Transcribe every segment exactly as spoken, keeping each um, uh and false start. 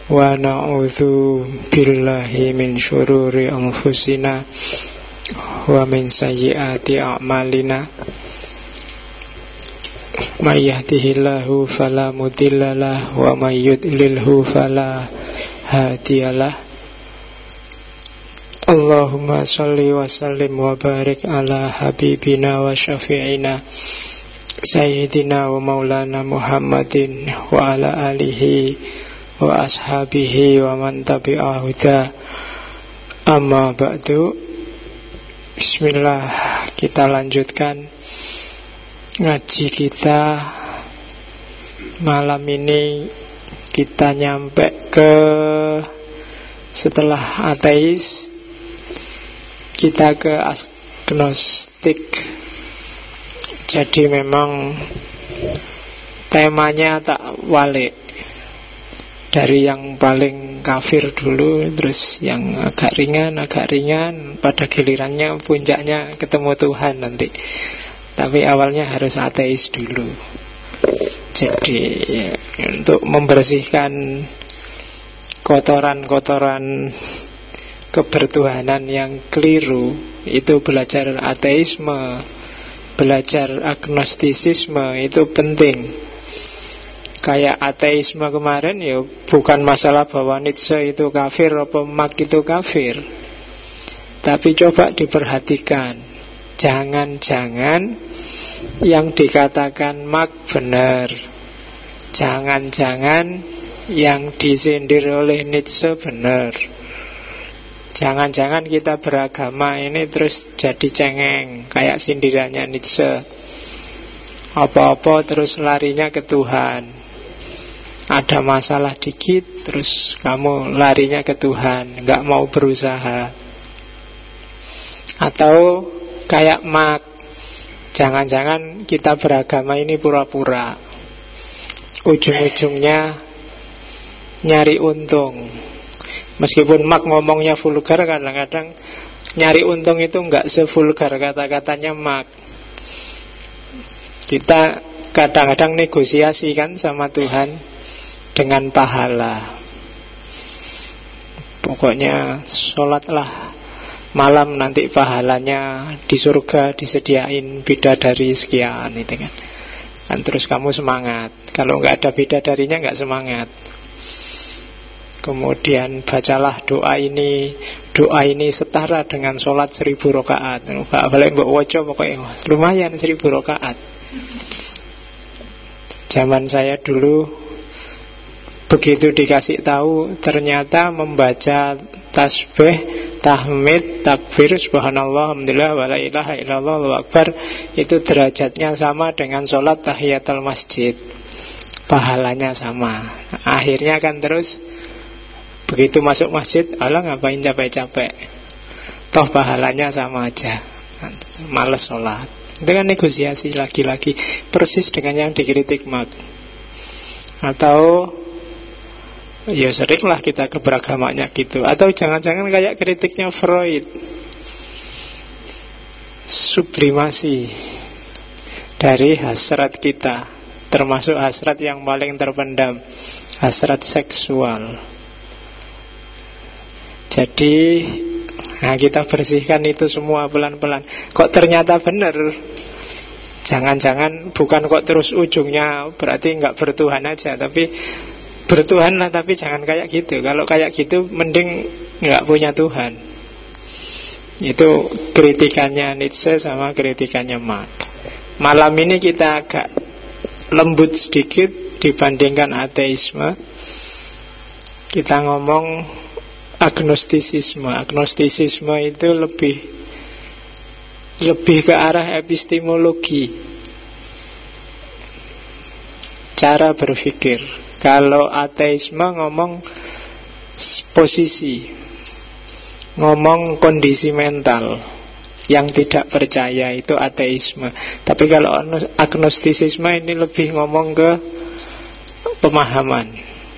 wa na'udzu billahi min syururi anfusina wa min sayyiati a'malina. May yahdihillahu fala mudhillalah wa may yudlilhu fala hadiyalah. Allahumma shalli wa sallim wa barik ala habibina wa syafi'ina Sayyidina wa maulana Muhammadin wa ala alihi wa ashabihi wa man tabi'ahu huda. Amma ba'du. Bismillah, kita lanjutkan ngaji kita. Malam ini kita nyampe ke setelah ateis kita ke agnostik. Jadi memang temanya tak walik, dari yang paling kafir dulu, terus yang agak ringan, agak ringan, pada gilirannya puncaknya ketemu Tuhan nanti. Tapi awalnya harus ateis dulu. Jadi untuk membersihkan kotoran-kotoran kebertuhanan yang keliru, itu belajar ateisme, belajar agnostisisme itu penting. Kayak ateisme kemarin ya bukan masalah bahwa Nietzsche itu kafir atau Marx itu kafir, tapi coba diperhatikan, jangan-jangan yang dikatakan Marx benar, jangan-jangan yang disindir oleh Nietzsche benar. Jangan-jangan kita beragama ini terus jadi cengeng, kayak sindirannya Nietzsche. Apa-apa terus larinya ke Tuhan. Ada masalah dikit, terus kamu larinya ke Tuhan, nggak mau berusaha. Atau kayak Marx, jangan-jangan kita beragama ini pura-pura, ujung-ujungnya nyari untung. Meskipun Marx ngomongnya vulgar, kadang-kadang nyari untung itu nggak sevulgar kata-katanya Marx. Kita kadang-kadang negosiasi kan sama Tuhan dengan pahala. Pokoknya sholatlah malam, nanti pahalanya di surga disediain bidadari sekian, itu kan. Dan terus kamu semangat. Kalau nggak ada bidadarinya nggak semangat. Kemudian bacalah doa ini, doa ini setara dengan sholat seribu rakaat. Gak boleh mbok waca, pokoknya lumayan seribu rakaat. Zaman saya dulu begitu dikasih tahu, ternyata membaca tasbih, tahmid, takbir, subhanallah, alhamdulillah, wala ilaha illallah, Allahu akbar, itu derajatnya sama dengan sholat tahiyatul masjid. Pahalanya sama. Akhirnya kan terus begitu masuk masjid, alah ngapain capek-capek, toh pahalanya sama aja, males sholat. Itu kan negosiasi lagi-lagi, persis dengan yang dikritik Marx. Atau ya seringlah kita ke beragamaannya gitu. Atau jangan-jangan kayak kritiknya Freud, sublimasi dari hasrat kita, termasuk hasrat yang paling terpendam, hasrat seksual. Jadi nah kita bersihkan itu semua pelan-pelan. Kok ternyata benar, jangan-jangan bukan kok terus ujungnya berarti nggak bertuhan aja, tapi bertuhan lah, tapi jangan kayak gitu. Kalau kayak gitu mending nggak punya Tuhan. Itu kritikannya Nietzsche sama kritikannya Marx. Malam ini kita agak lembut sedikit dibandingkan ateisme. Kita ngomong agnostisisme. Agnostisisme itu lebih lebih ke arah epistemologi, cara berpikir. Kalau ateisme ngomong posisi, ngomong kondisi mental yang tidak percaya, itu ateisme. Tapi kalau agnostisisme ini lebih ngomong ke pemahaman,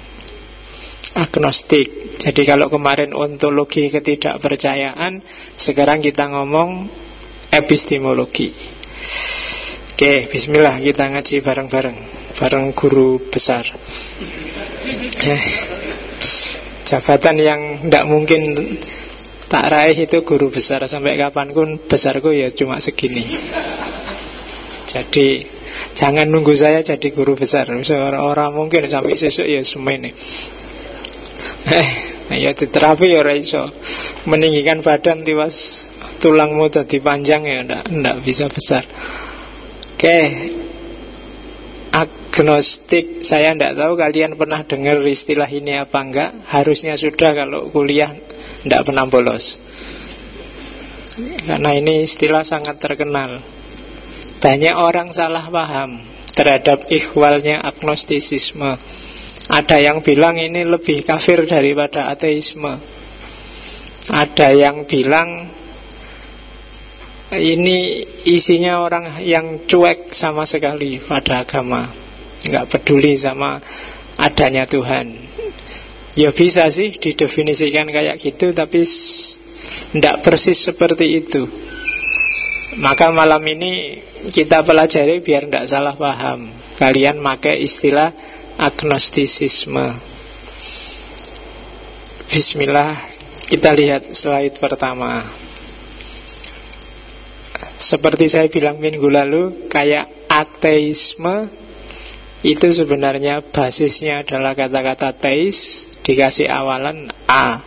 agnostik. Jadi kalau kemarin ontologi ketidakpercayaan, sekarang kita ngomong epistemologi. Oke, bismillah, kita ngaji bareng-bareng, bareng guru besar. Jabatan yang tidak mungkin tak raih itu guru besar. Sampai kapanpun besarku ya cuma segini. Jadi jangan nunggu saya jadi guru besar. Orang-orang mungkin sampai sesuk ya semene. Eh, ya diterapi ya ora iso. Meninggikan badan tiwas tulangmu tadi panjang ya ndak ndak bisa besar. Oke. Agnostik, saya ndak tahu kalian pernah dengar istilah ini apa enggak. Harusnya sudah kalau kuliah ndak pernah bolos. Karena ini istilah sangat terkenal. Banyak orang salah paham terhadap ikhwalnya agnostisisme. Ada yang bilang ini lebih kafir daripada ateisme. Ada yang bilang ini isinya orang yang cuek sama sekali pada agama, nggak peduli sama adanya Tuhan. Ya bisa sih didefinisikan kayak gitu, tapi nggak persis seperti itu. Maka malam ini kita pelajari biar tidak salah paham. Kalian pakai istilah agnostisisme. Bismillah, kita lihat slide pertama. Seperti saya bilang minggu lalu, kayak ateisme itu sebenarnya basisnya adalah kata-kata teis dikasih awalan A.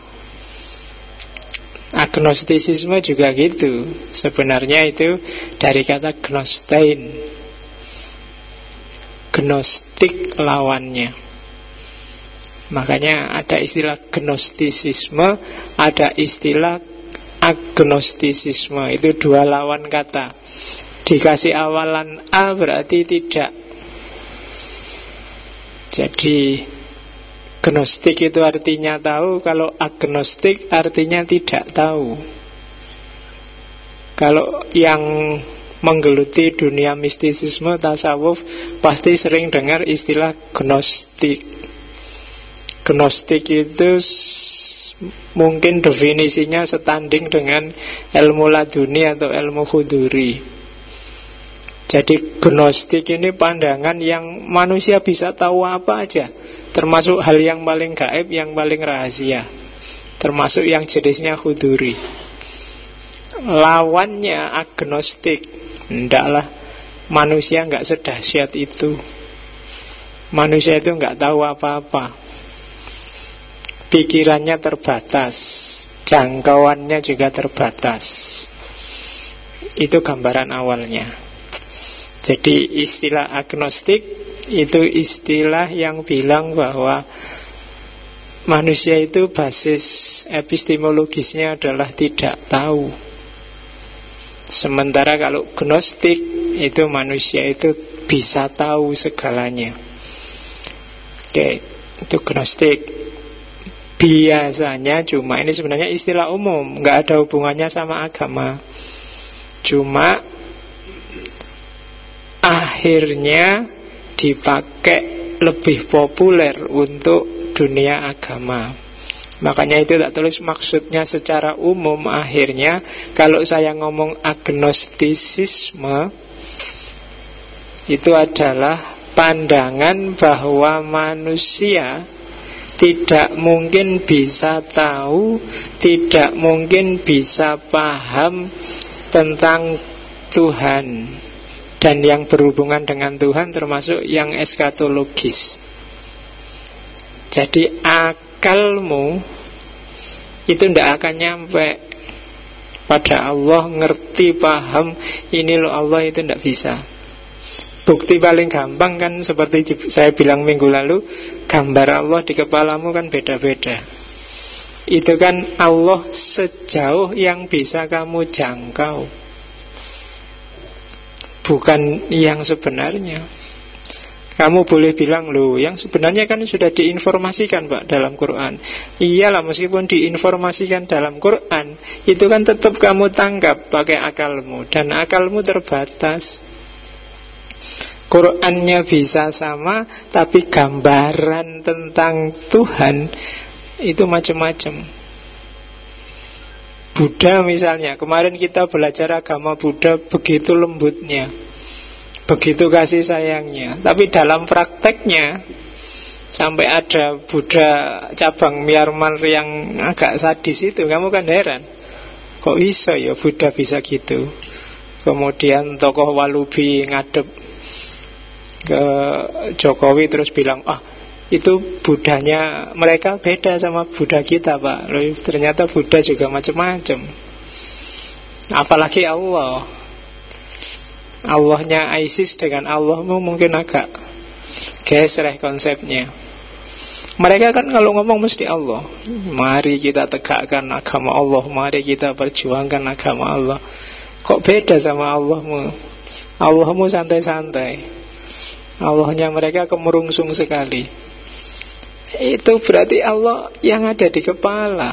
Agnostisisme juga gitu. Sebenarnya itu dari kata gnostein. Gnostik lawannya. Makanya ada istilah gnostisisme, ada istilah agnostisisme. Itu dua lawan kata. Dikasih awalan A berarti tidak. Jadi gnostik itu artinya tahu, kalau agnostik artinya tidak tahu. Kalau yang menggeluti dunia mistisisme, tasawuf, pasti sering dengar istilah gnostik. Gnostik itu mungkin definisinya setanding dengan ilmu laduni atau ilmu khuduri. Jadi gnostik ini pandangan yang manusia bisa tahu apa aja, termasuk hal yang paling gaib, yang paling rahasia, termasuk yang jenisnya khuduri. Lawannya agnostik, ndaklah, manusia nggak sedahsyat itu. Manusia itu nggak tahu apa-apa, pikirannya terbatas, jangkauannya juga terbatas. Itu gambaran awalnya. Jadi istilah agnostik itu istilah yang bilang bahwa manusia itu basis epistemologisnya adalah tidak tahu. Sementara kalau gnostik itu manusia itu bisa tahu segalanya. Oke, itu gnostik. Biasanya cuma, ini sebenarnya istilah umum, nggak ada hubungannya sama agama. Cuma akhirnya dipakai lebih populer untuk dunia agama. Makanya itu tak tulis maksudnya secara umum. Akhirnya kalau saya ngomong agnostisisme, itu adalah pandangan bahwa manusia tidak mungkin bisa tahu, tidak mungkin bisa paham tentang Tuhan dan yang berhubungan dengan Tuhan, termasuk yang eskatologis. Jadi akalmu itu tidak akan nyampe pada Allah, ngerti, paham ini loh Allah, itu tidak bisa. Bukti paling gampang kan seperti saya bilang minggu lalu, gambar Allah di kepalamu kan beda-beda. Itu kan Allah sejauh yang bisa kamu jangkau, bukan yang sebenarnya. Kamu boleh bilang, loh yang sebenarnya kan sudah diinformasikan Pak dalam Quran. Iyalah, meskipun diinformasikan dalam Quran, itu kan tetap kamu tangkap pakai akalmu, dan akalmu terbatas. Qurannya bisa sama, tapi gambaran tentang Tuhan itu macam-macam. Buddha misalnya, kemarin kita belajar agama Buddha, begitu lembutnya, begitu kasih sayangnya, tapi dalam prakteknya Sampai ada Buddha cabang Myanmar yang agak sadis itu, kamu kan heran, kok bisa ya Buddha bisa gitu. Kemudian tokoh Walubi ngadep ke Jokowi terus bilang, ah itu Buddhanya mereka beda sama Buddha kita Pak. Loh, ternyata Buddha juga macam-macam. Apalagi Allah, Allahnya ISIS dengan Allahmu mungkin agak geser konsepnya. Mereka kan kalau ngomong mesti Allah. Mari kita tegakkan agama Allah, mari kita perjuangkan agama Allah. Kok beda sama Allahmu? Allahmu santai-santai, Allahnya mereka kemerungsung sekali. Itu berarti Allah yang ada di kepala.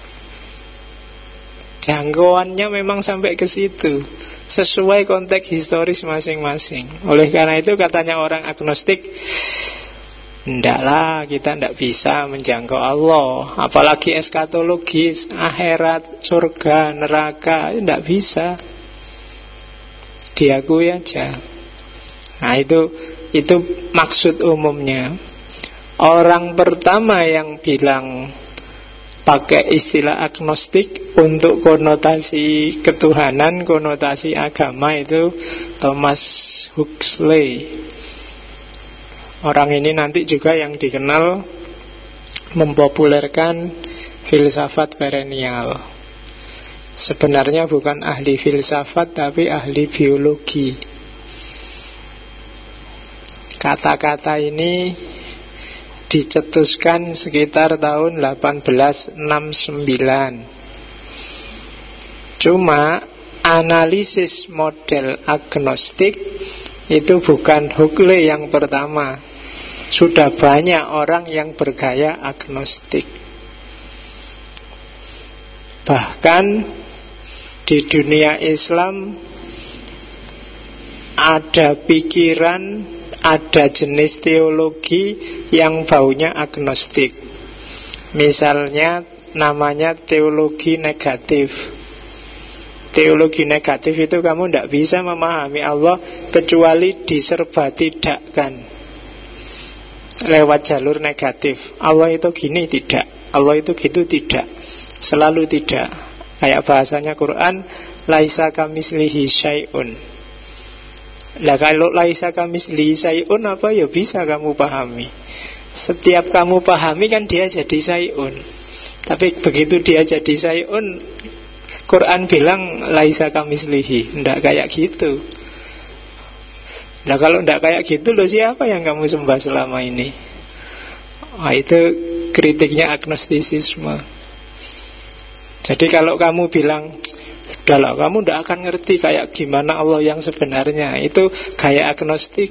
Jangkauannya memang sampai ke situ, sesuai konteks historis masing-masing. Oleh karena itu katanya orang agnostik, ndaklah, kita ndak bisa menjangkau Allah, apalagi eskatologis, akhirat, surga, neraka, ndak bisa. Diakui aja. Nah itu itu maksud umumnya. Orang pertama yang bilang pakai istilah agnostik untuk konotasi ketuhanan, konotasi agama itu Thomas Huxley. Orang ini nanti juga yang dikenal mempopulerkan filsafat perennial. Sebenarnya bukan ahli filsafat tapi ahli biologi. Kata-kata ini dicetuskan sekitar tahun delapan belas enam puluh sembilan. Cuma analisis model agnostik itu bukan Huxley yang pertama. Sudah banyak orang yang bergaya agnostik. Bahkan di dunia Islam ada pikiran, ada jenis teologi yang baunya agnostik. Misalnya namanya teologi negatif. Teologi negatif itu kamu tidak bisa memahami Allah kecuali diserba tidakkan lewat jalur negatif. Allah itu gini tidak, Allah itu gitu tidak, selalu tidak. Kayak bahasanya Quran, laisa kamislihi syai'un. Lah kalau laisa kamislihi syai'un apa ya bisa kamu pahami. Setiap kamu pahami kan dia jadi syai'un. Tapi begitu dia jadi syai'un, Quran bilang laisa kamislihi, ndak kayak gitu. Nah kalau ndak kayak gitu loh, siapa yang kamu sembah selama ini? Nah, itu kritiknya agnostisisme. Jadi kalau kamu bilang, udahlah kamu ndak akan ngerti kayak gimana Allah yang sebenarnya, itu gaya agnostik.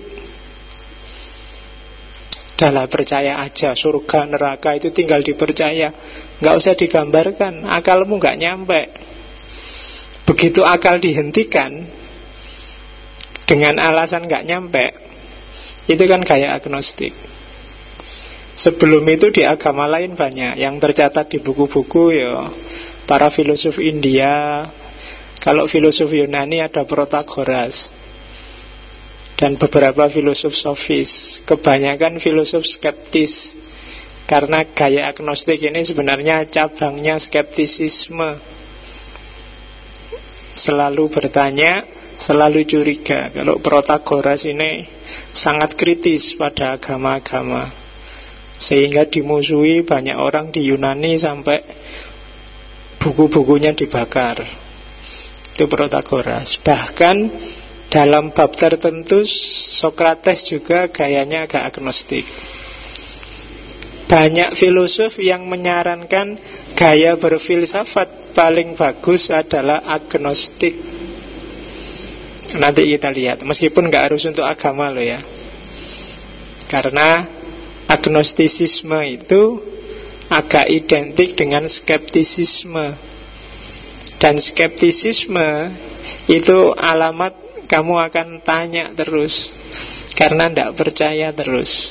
Udahlah percaya aja, surga neraka itu tinggal dipercaya, nggak usah digambarkan, akalmu nggak nyampe. Begitu akal dihentikan dengan alasan nggak nyampe, itu kan gaya agnostik. Sebelum itu di agama lain banyak yang tercatat di buku-buku ya. Para filosof India, kalau filosof Yunani ada Protagoras, dan beberapa filosof sofis. Kebanyakan filosof skeptis, karena gaya agnostik ini sebenarnya cabangnya skeptisisme. Selalu bertanya, selalu curiga. Kalau Protagoras ini sangat kritis pada agama-agama, sehingga dimusuhi banyak orang di Yunani sampai buku-bukunya dibakar. Itu Protagoras. Bahkan dalam bab tertentu Sokrates juga gayanya agak agnostik. Banyak filosof yang menyarankan gaya berfilsafat paling bagus adalah agnostik. Nanti kita lihat, meskipun gak harus untuk agama loh ya. Karena agnostisisme itu agak identik dengan skeptisisme. Dan skeptisisme itu alamat kamu akan tanya terus, karena tidak percaya terus.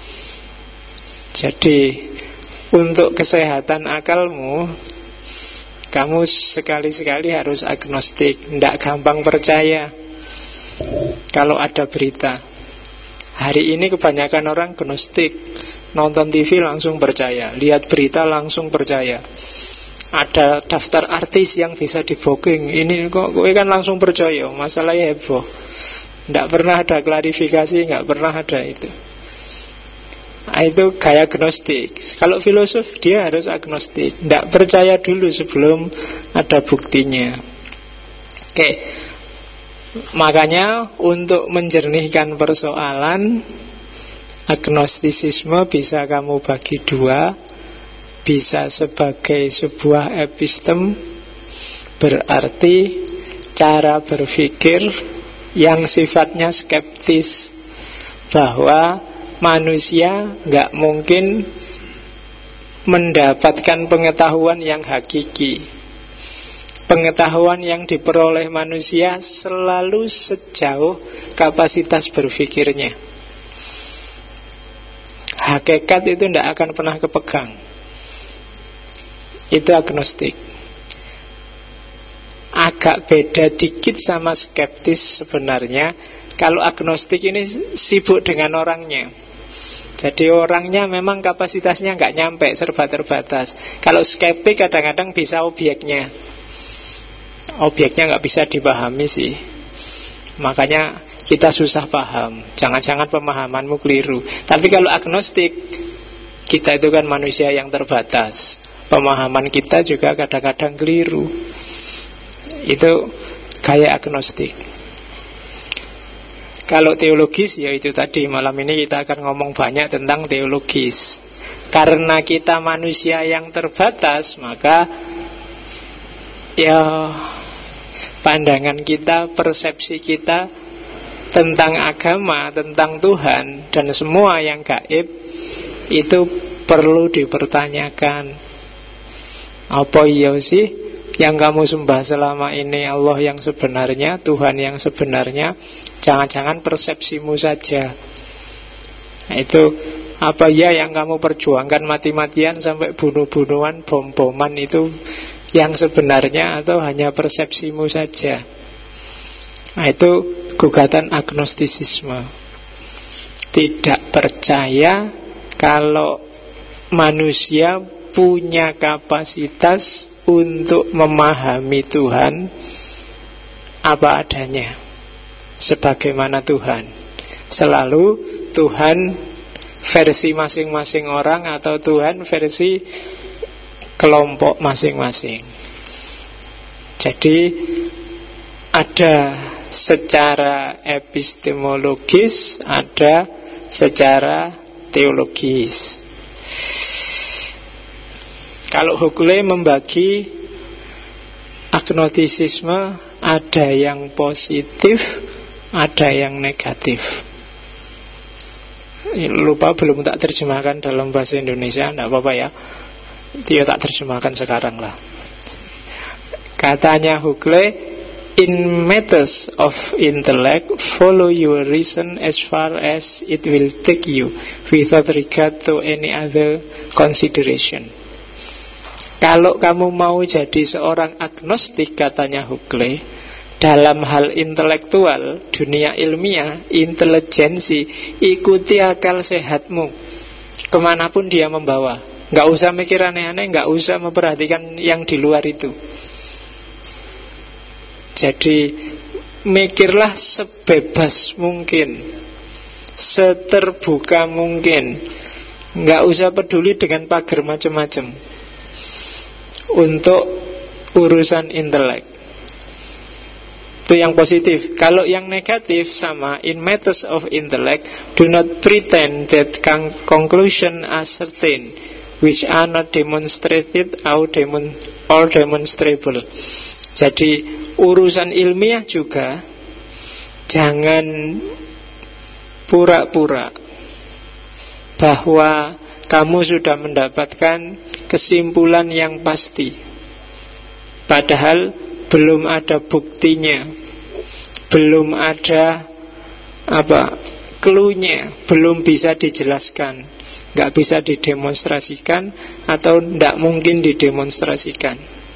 Jadi untuk kesehatan akalmu, kamu sekali-sekali harus agnostik. Tidak gampang percaya kalau ada berita. Hari ini kebanyakan orang agnostik. nonton T V langsung percaya, lihat berita langsung percaya. Ada daftar artis yang bisa di booking, ini kok kowe kan langsung percaya, masalahnya heboh. Tidak pernah ada klarifikasi, nggak pernah ada itu. Nah, itu gaya agnostik. Kalau filosof dia harus agnostik, tidak percaya dulu sebelum ada buktinya. Oke, makanya untuk menjernihkan persoalan, agnostisisme bisa kamu bagi dua. Bisa sebagai sebuah epistem, berarti cara berpikir yang sifatnya skeptis, bahwa manusia nggak mungkin mendapatkan pengetahuan yang hakiki. Pengetahuan yang diperoleh manusia selalu sejauh kapasitas berpikirnya. Hakikat itu tidak akan pernah kepegang. Itu agnostik. Agak beda dikit sama skeptis sebenarnya. Kalau agnostik ini sibuk dengan orangnya. Jadi orangnya memang kapasitasnya nggak nyampe, serba terbatas. Kalau skeptik kadang-kadang bisa objeknya. Objeknya nggak bisa dipahami sih. Makanya kita susah paham. Jangan-jangan pemahamanmu keliru. Tapi kalau agnostik, kita itu kan manusia yang terbatas. Pemahaman kita juga kadang-kadang keliru. Itu kayak agnostik. Kalau teologis, ya itu tadi, malam ini kita akan ngomong banyak tentang teologis. Karena kita manusia yang terbatas, maka ya pandangan kita, persepsi kita tentang agama, tentang Tuhan dan semua yang gaib itu perlu dipertanyakan. Apa iya sih yang kamu sembah selama ini Allah yang sebenarnya, Tuhan yang sebenarnya? Jangan-jangan persepsimu saja. Nah, itu apa ya yang kamu perjuangkan mati-matian sampai bunuh-bunuhan, bom-boman itu yang sebenarnya, atau hanya persepsimu saja? Nah, itu gugatan agnostisisme. Tidak percaya kalau manusia punya kapasitas untuk memahami Tuhan apa adanya, sebagaimana Tuhan. Selalu Tuhan versi masing-masing orang, atau Tuhan versi kelompok masing-masing. Jadi ada secara epistemologis, ada secara teologis. Kalau Huxley membagi agnostisisme, ada yang positif, ada yang negatif. Lupa belum tak terjemahkan dalam bahasa Indonesia, tidak apa-apa ya. Dia tak terjemahkan sekarang lah. Katanya Huxley, in matters of intellect, follow your reason as far as it will take you, without regard to any other consideration. Kalau kamu mau jadi seorang agnostik, katanya Huxley, dalam hal intelektual, dunia ilmiah, intelijensi, ikuti akal sehatmu kemanapun dia membawa. Gak usah mikir aneh-aneh, gak usah memperhatikan yang di luar itu. Jadi mikirlah sebebas mungkin, seterbuka mungkin. Gak usah peduli dengan pagar macam-macam untuk urusan intelek. Itu yang positif. Kalau yang negatif sama, in matters of intellect, do not pretend that conclusion are certain, which are not demonstrated or, demon, or demonstrable. Jadi urusan ilmiah juga jangan pura-pura bahwa kamu sudah mendapatkan kesimpulan yang pasti, padahal belum ada buktinya, belum ada apa cluenya, belum bisa dijelaskan, nggak bisa didemonstrasikan, atau tidak mungkin didemonstrasikan.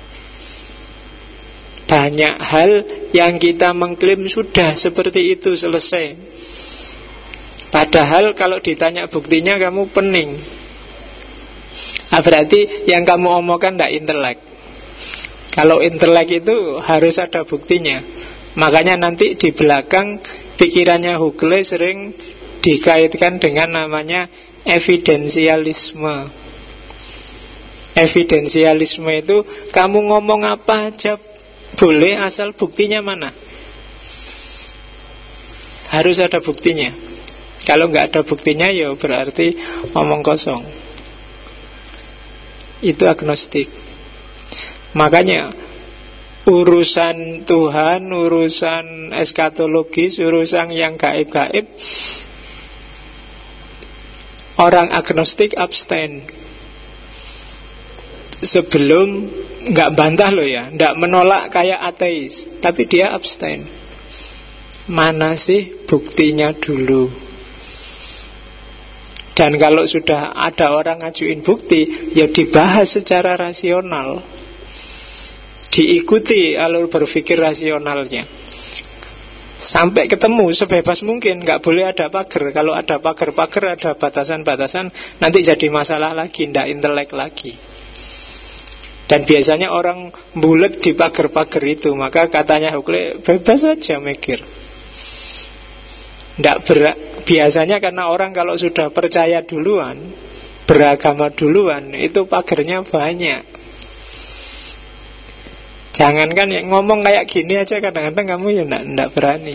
Banyak hal yang kita mengklaim sudah seperti itu, selesai, Padahal kalau ditanya buktinya kamu pening. Ah, berarti yang kamu omongkan tidak intelek. Kalau intelek itu harus ada buktinya. Makanya nanti di belakang pikirannya Huxley sering dikaitkan dengan namanya evidensialisme. Evidensialisme itu kamu ngomong apa aja boleh asal buktinya mana. Harus ada buktinya. Kalau nggak ada buktinya ya berarti omong kosong. Itu agnostik. Makanya urusan Tuhan, urusan eskatologis, urusan yang gaib-gaib, orang agnostik abstain. Sebelum, nggak bantah loh ya, nggak menolak kayak ateis, tapi dia abstain. Mana sih buktinya dulu? Dan kalau sudah ada orang ngajuin bukti, ya dibahas secara rasional, diikuti alur berpikir rasionalnya sampai ketemu sebebas mungkin. Nggak boleh ada pagar. Kalau ada pagar-pagar, ada batasan-batasan, nanti jadi masalah lagi, ndak intelek lagi. Dan biasanya orang bulet di pagar-pagar itu. Maka katanya Huxley, bebas aja mikir. Ndak berak. Biasanya karena orang kalau sudah percaya duluan, beragama duluan, itu pagarnya banyak. Jangankan yang ngomong kayak gini aja, kadang-kadang kamu ya ndak, ndak berani.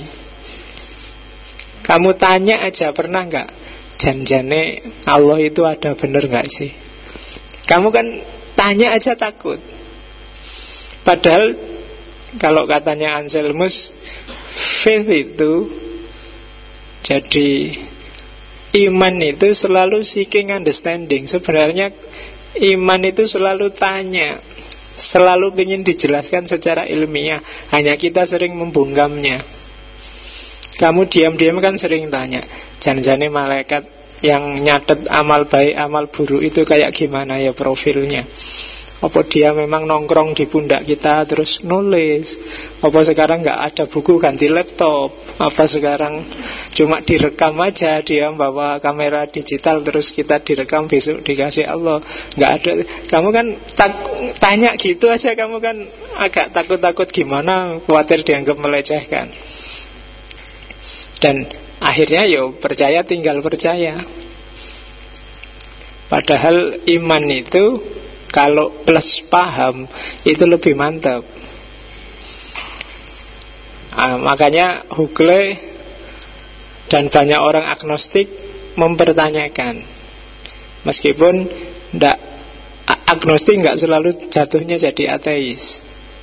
Kamu tanya aja, pernah nggak janjane Allah itu ada bener nggak sih? Kamu kan tanya aja takut. Padahal kalau katanya Anselmus, faith itu, jadi iman itu selalu seeking understanding. Sebenarnya iman itu selalu tanya, selalu ingin dijelaskan secara ilmiah. Hanya kita sering membungkamnya. Kamu diam-diam kan sering tanya, jangan-jangan malaikat yang nyatet amal baik, amal buruk itu kayak gimana ya profilnya? Apa dia memang nongkrong di pundak kita terus nulis? Apa sekarang nggak ada buku ganti laptop? Apa sekarang cuma direkam aja, dia bawa kamera digital terus kita direkam besok dikasih Allah? Nggak ada. Kamu kan tak, tanya gitu aja, kamu kan agak takut-takut gimana, khawatir dianggap melecehkan. Dan akhirnya yo percaya tinggal percaya. Padahal iman itu kalau plus paham itu lebih mantap. Nah, makanya Huxley dan banyak orang agnostik mempertanyakan, meskipun ndak, agnostik nggak selalu jatuhnya jadi ateis,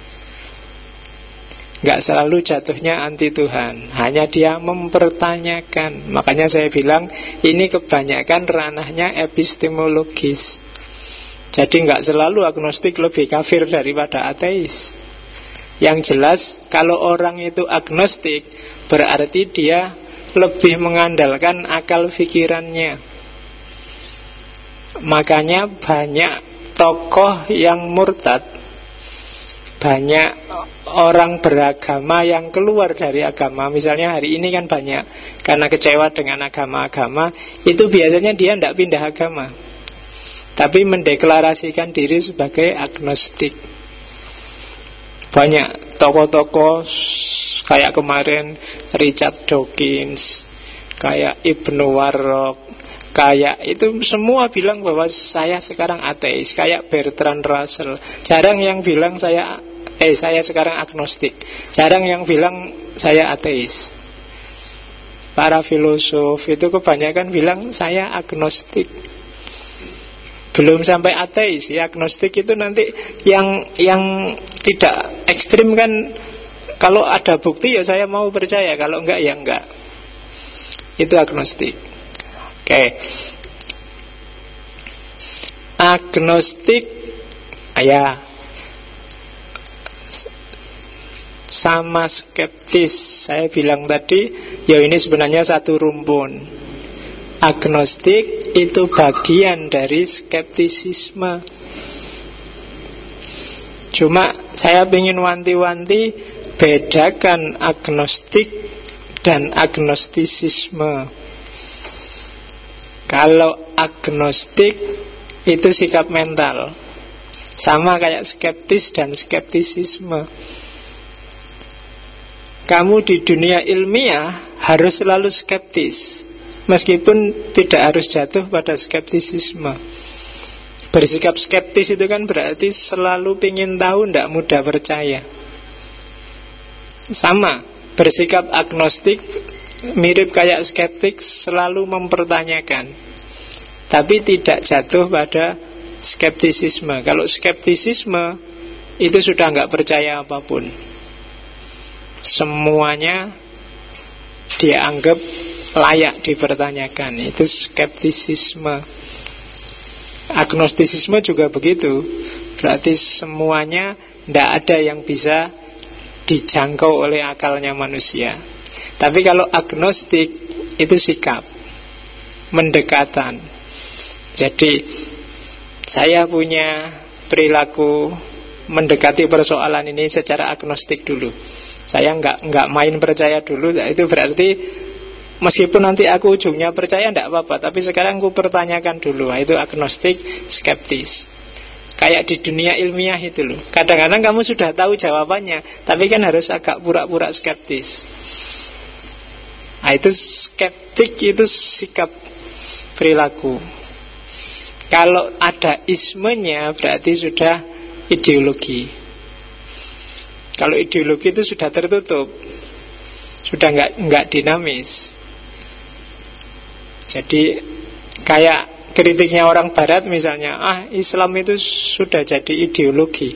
nggak selalu jatuhnya anti Tuhan, hanya dia mempertanyakan. Makanya saya bilang ini kebanyakan ranahnya epistemologis. Jadi nggak selalu agnostik lebih kafir daripada ateis. Yang jelas kalau orang itu agnostik, berarti dia lebih mengandalkan akal pikirannya. Makanya banyak tokoh yang murtad, banyak orang beragama yang keluar dari agama. Misalnya hari ini kan banyak, karena kecewa dengan agama-agama, itu biasanya dia tidak pindah agama, tapi mendeklarasikan diri sebagai agnostik. Banyak tokoh-tokoh kayak kemarin Richard Dawkins, kayak Ibnu Warraq, kayak itu semua bilang bahwa saya sekarang ateis. Kayak Bertrand Russell, jarang yang bilang saya eh saya sekarang agnostik, jarang yang bilang saya ateis. Para filosof itu kebanyakan bilang saya agnostik. Belum sampai ateis, ya agnostik itu nanti yang yang tidak ekstrim kan, kalau ada bukti ya saya mau percaya, kalau enggak ya enggak. Itu agnostik. Oke. Agnostik ya sama skeptis. Saya bilang tadi, ya ini sebenarnya satu rumpun. Agnostik itu bagian dari skeptisisme. Cuma saya ingin wanti-wanti, bedakan agnostik dan agnostisisme. Kalau agnostik itu sikap mental, sama kayak skeptis dan skeptisisme. Kamu di dunia ilmiah harus selalu skeptis, meskipun tidak harus jatuh pada skeptisisme. Bersikap skeptis itu kan berarti selalu ingin tahu, tidak mudah percaya. Sama, bersikap agnostik mirip kayak skeptik, selalu mempertanyakan, tapi tidak jatuh pada skeptisisme. Kalau skeptisisme itu sudah nggak percaya apapun, semuanya dianggap layak dipertanyakan. Itu skeptisisme. Agnostisisme juga begitu, berarti semuanya tidak ada yang bisa dijangkau oleh akalnya manusia. Tapi kalau agnostik itu sikap, mendekatan. Jadi saya punya perilaku mendekati persoalan ini secara agnostik dulu. Saya nggak nggak main percaya dulu. Itu berarti meskipun nanti aku ujungnya percaya tidak apa-apa, tapi sekarang aku pertanyakan dulu. Nah, itu agnostik, skeptis. Kayak di dunia ilmiah itu loh. Kadang-kadang kamu sudah tahu jawabannya, tapi kan harus agak pura-pura skeptis. Nah, itu skeptik, itu sikap perilaku. Kalau ada ismenya berarti sudah ideologi. Kalau ideologi itu sudah tertutup, sudah nggak nggak dinamis. Jadi kayak kritiknya orang Barat misalnya, ah Islam itu sudah jadi ideologi.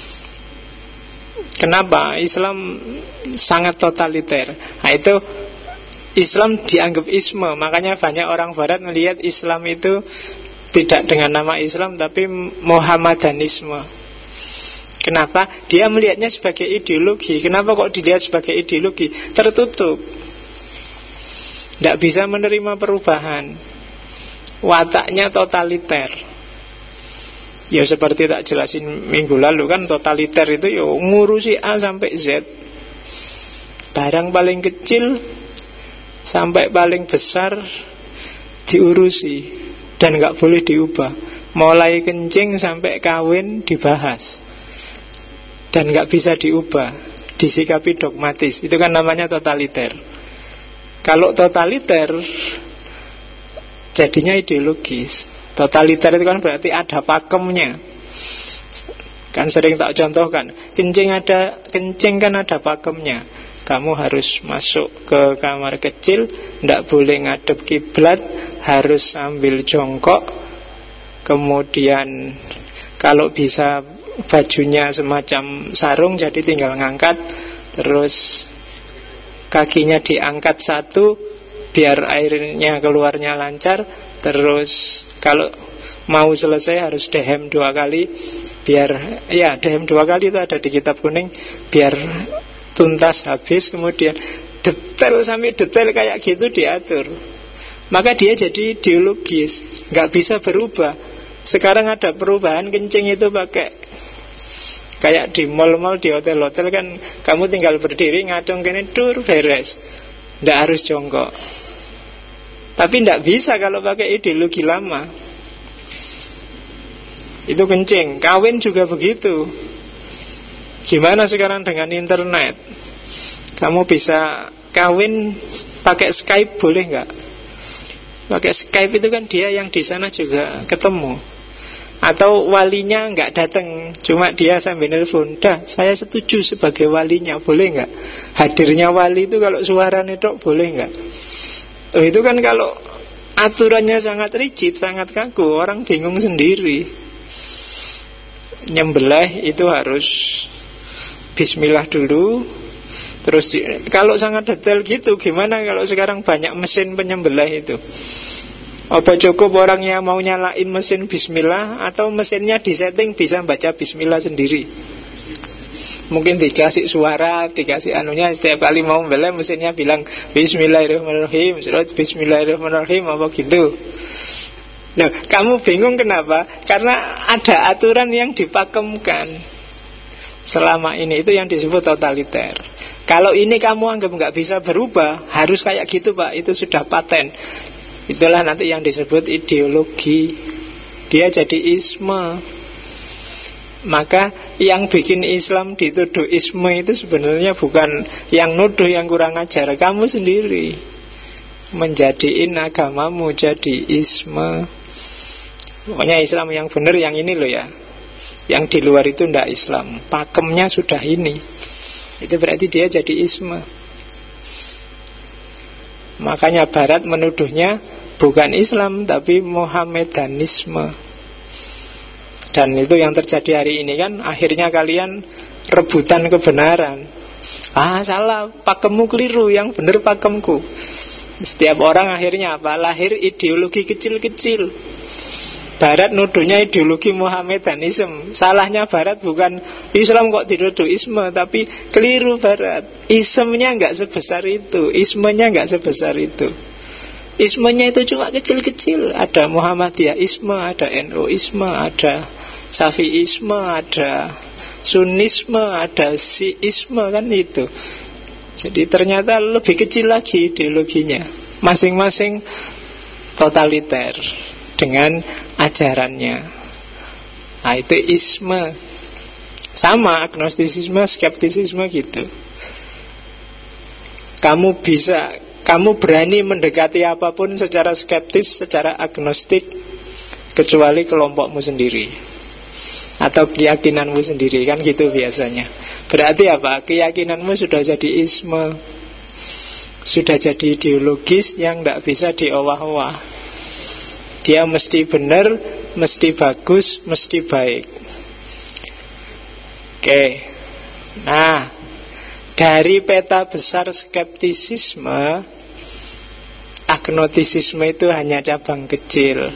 Kenapa? Islam sangat totaliter. Nah itu Islam dianggap isme, makanya banyak orang Barat melihat Islam itu tidak dengan nama Islam tapi Muhammadanisme. Kenapa? Dia melihatnya sebagai ideologi. Kenapa kok dilihat sebagai ideologi? Tertutup, tidak bisa menerima perubahan, wataknya totaliter. Ya seperti tak jelasin minggu lalu kan, totaliter itu ya ngurusi A sampai Z, barang paling kecil sampai paling besar diurusi dan gak boleh diubah. Mulai kencing sampai kawin dibahas dan gak bisa diubah, disikapi dogmatis. Itu kan namanya totaliter. Kalau totaliter jadinya ideologis. Totaliter itu kan berarti ada pakemnya. Kan sering tak contohkan, kencing ada kencing kan ada pakemnya. Kamu harus masuk ke kamar kecil, tidak boleh ngadep kiblat, harus sambil jongkok. Kemudian kalau bisa bajunya semacam sarung, jadi tinggal ngangkat. Terus kakinya diangkat satu biar airnya keluarnya lancar. Terus kalau mau selesai harus dehem dua kali, biar ya dehem dua kali itu ada di kitab kuning, biar tuntas habis. Kemudian detail sampai detail kayak gitu diatur. Maka dia jadi ideologis, nggak bisa berubah. Sekarang ada perubahan, kencing itu pakai kayak di mall-mall, di hotel-hotel kan, kamu tinggal berdiri ngadong kene dur beres, nggak harus jongkok. Tapi nggak bisa kalau pakai ideologi lama. Itu kencing. Kawin juga begitu. Gimana sekarang dengan internet? Kamu bisa kawin pakai Skype, boleh nggak? Pakai Skype itu kan dia yang di sana juga ketemu. Atau walinya nggak datang, cuma dia sambil nelfon. Dah, saya setuju sebagai walinya, boleh nggak? Hadirnya wali itu kalau suara netok boleh nggak? Oh, itu kan kalau aturannya sangat rigid, sangat kaku, orang bingung sendiri. Nyembelih itu harus bismillah dulu. Terus kalau sangat detail gitu, gimana kalau sekarang banyak mesin penyembelih itu? Apa cukup orangnya mau nyalain mesin bismillah, atau mesinnya disetting bisa baca bismillah sendiri? Mungkin dikasih suara, dikasih anunya, setiap kali mau membelai mesinnya bilang bismillahirrahmanirrahim, bismillahirrahmanirrahim, apa gitu. Nah, kamu bingung kenapa? Karena ada aturan yang dipakemkan selama ini, itu yang disebut totaliter. Kalau ini kamu anggap nggak bisa berubah, harus kayak gitu Pak, itu sudah paten. Itulah nanti yang disebut ideologi. Dia jadi isme. Maka yang bikin Islam dituduh isme itu sebenarnya bukan yang nuduh yang kurang ajar, kamu sendiri menjadiin agamamu jadi isme. Pokoknya Islam yang benar yang ini loh ya, yang di luar itu ndak Islam. Pakemnya sudah ini. Itu berarti dia jadi isme. Makanya Barat menuduhnya bukan Islam tapi Mohamedanisme. Dan itu yang terjadi hari ini kan, akhirnya kalian rebutan kebenaran. Ah salah, pakemmu keliru, yang benar pakemku. Setiap orang akhirnya apa? Lahir ideologi kecil-kecil. Barat nuduhnya ideologi Mohamedanisme. Salahnya Barat bukan Islam kok dituduh isme, tapi keliru Barat. Ismenya nggak sebesar itu, ismenya nggak sebesar itu. Ismenya itu cuma kecil-kecil. Ada Muhammadiyah isme, ada N U isme, ada Syafi'isme, ada Sunisme, ada Siisme, kan itu. Jadi ternyata lebih kecil lagi ideologinya. Masing-masing totaliter dengan ajarannya. Nah itu isme. Sama agnostisisme, skeptisisme gitu. Kamu bisa, kamu berani mendekati apapun secara skeptis, secara agnostik, kecuali kelompokmu sendiri atau keyakinanmu sendiri, kan gitu biasanya. Berarti apa? Keyakinanmu sudah jadi isme, sudah jadi ideologis yang tidak bisa diowah-owah. Dia mesti benar, mesti bagus, mesti baik. Oke. Nah, dari peta besar skeptisisme, agnostisisme itu hanya cabang kecil.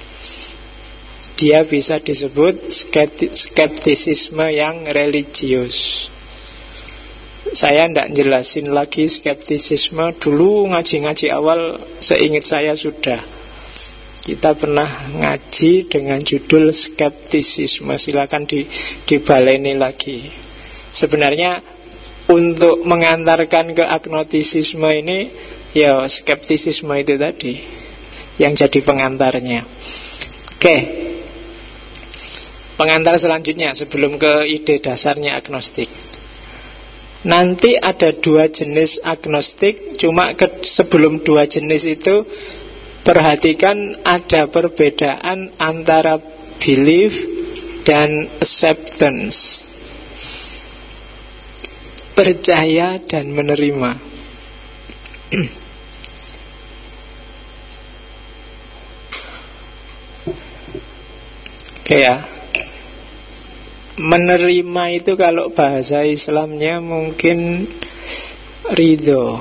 Dia bisa disebut skeptisisme yang religius. Saya tidak jelasin lagi skeptisisme. Dulu ngaji-ngaji awal seingat saya sudah. Kita pernah ngaji dengan judul skeptisisme. Silakan di, dibaleni lagi. Sebenarnya untuk mengantarkan ke agnostisisme ini, ya skeptisisme itu tadi yang jadi pengantarnya. Oke. Pengantar selanjutnya sebelum ke ide dasarnya agnostik. Nanti ada dua jenis agnostik. Cuma ke, sebelum dua jenis itu, perhatikan ada perbedaan antara belief dan acceptance. Percaya dan menerima. Oke ya. Menerima itu kalau bahasa Islamnya mungkin ridho.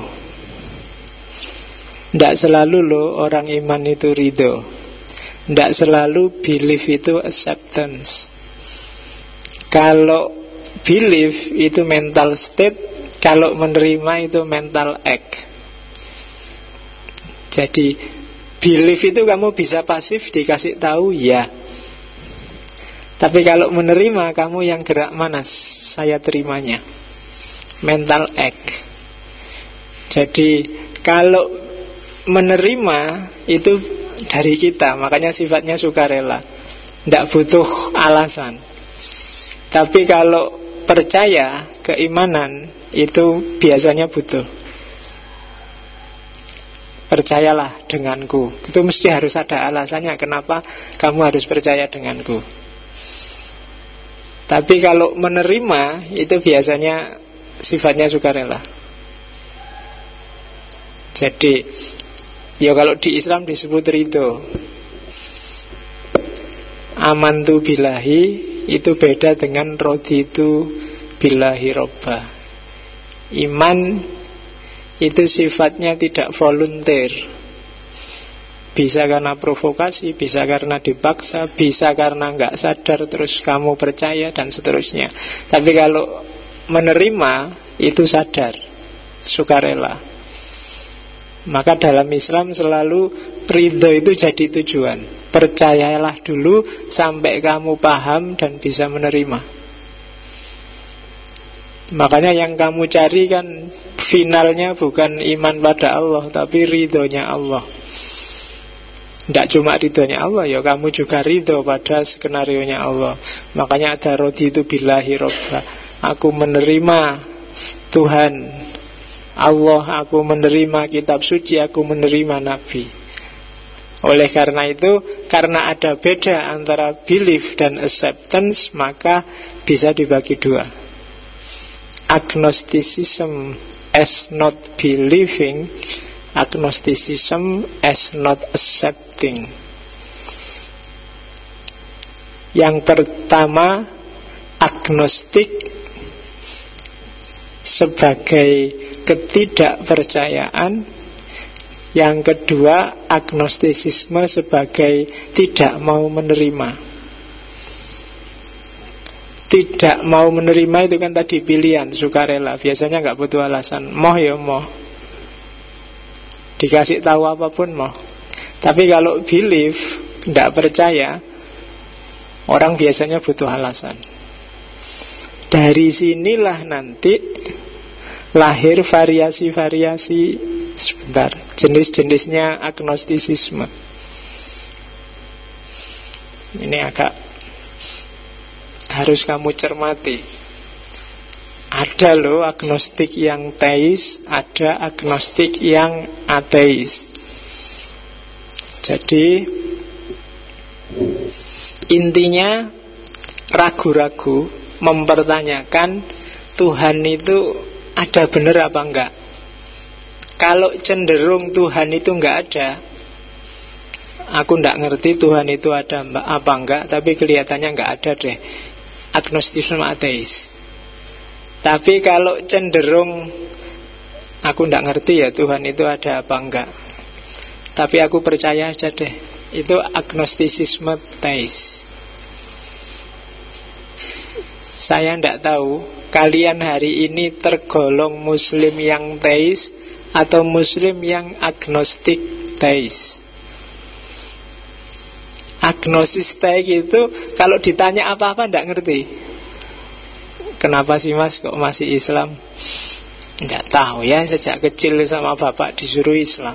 Tidak selalu loh orang iman itu ridho. Tidak selalu belief itu acceptance. Kalau belief itu mental state, kalau menerima itu mental act. Jadi belief itu kamu bisa pasif, dikasih tahu ya. Tapi kalau menerima, kamu yang gerak mana? Saya terimanya. Mental act. Jadi kalau menerima itu dari kita, makanya sifatnya sukarela, tidak butuh alasan. Tapi kalau percaya, keimanan, itu biasanya butuh. Percayalah denganku. Itu mesti harus ada alasannya kenapa kamu harus percaya denganku. Tapi kalau menerima, itu biasanya sifatnya sukarela. Jadi ya kalau di Islam disebut ridho. Amantu billahi itu beda dengan raditu billahi robba. Iman itu sifatnya tidak volunteer. Bisa karena provokasi, bisa karena dipaksa, bisa karena nggak sadar terus kamu percaya dan seterusnya. Tapi kalau menerima itu sadar, sukarela. Maka dalam Islam selalu ridho itu jadi tujuan. Percayalah dulu sampai kamu paham dan bisa menerima. Makanya yang kamu cari kan finalnya bukan iman pada Allah, tapi ridhonya Allah. Tidak cuma ridhonya Allah, ya kamu juga ridho pada skenarionya Allah. Makanya ada raditu billahi robba, aku menerima Tuhan Allah, aku menerima kitab suci, aku menerima Nabi. Oleh karena itu, karena ada beda antara belief dan acceptance, maka bisa dibagi dua. Agnosticism as not believing, agnosticism as not accepting. Yang pertama, agnostik sebagai ketidakpercayaan. Yang kedua, agnostisisme sebagai tidak mau menerima. Tidak mau menerima itu kan tadi pilihan, sukarela. Biasanya nggak butuh alasan, moh ya moh, dikasih tahu apapun moh. Tapi kalau belief, tidak percaya, orang biasanya butuh alasan. Dari sinilah nanti lahir variasi-variasi, sebentar, jenis-jenisnya agnostisisme. Ini agak harus kamu cermati. Ada loh agnostik yang teis, ada agnostik yang ateis. Jadi intinya ragu-ragu, mempertanyakan Tuhan itu ada benar apa enggak. Kalau cenderung Tuhan itu enggak ada, aku enggak ngerti Tuhan itu ada apa enggak, tapi kelihatannya enggak ada deh, agnostisme ateis. Tapi kalau cenderung aku enggak ngerti ya Tuhan itu ada apa enggak, tapi aku percaya aja deh, itu agnostisisme teis. Saya enggak tahu kalian hari ini tergolong muslim yang teis atau muslim yang agnostik teis. Agnosis teis itu kalau ditanya apa-apa enggak ngerti. Kenapa sih mas kok masih Islam? Enggak tahu ya, sejak kecil sama bapak disuruh Islam.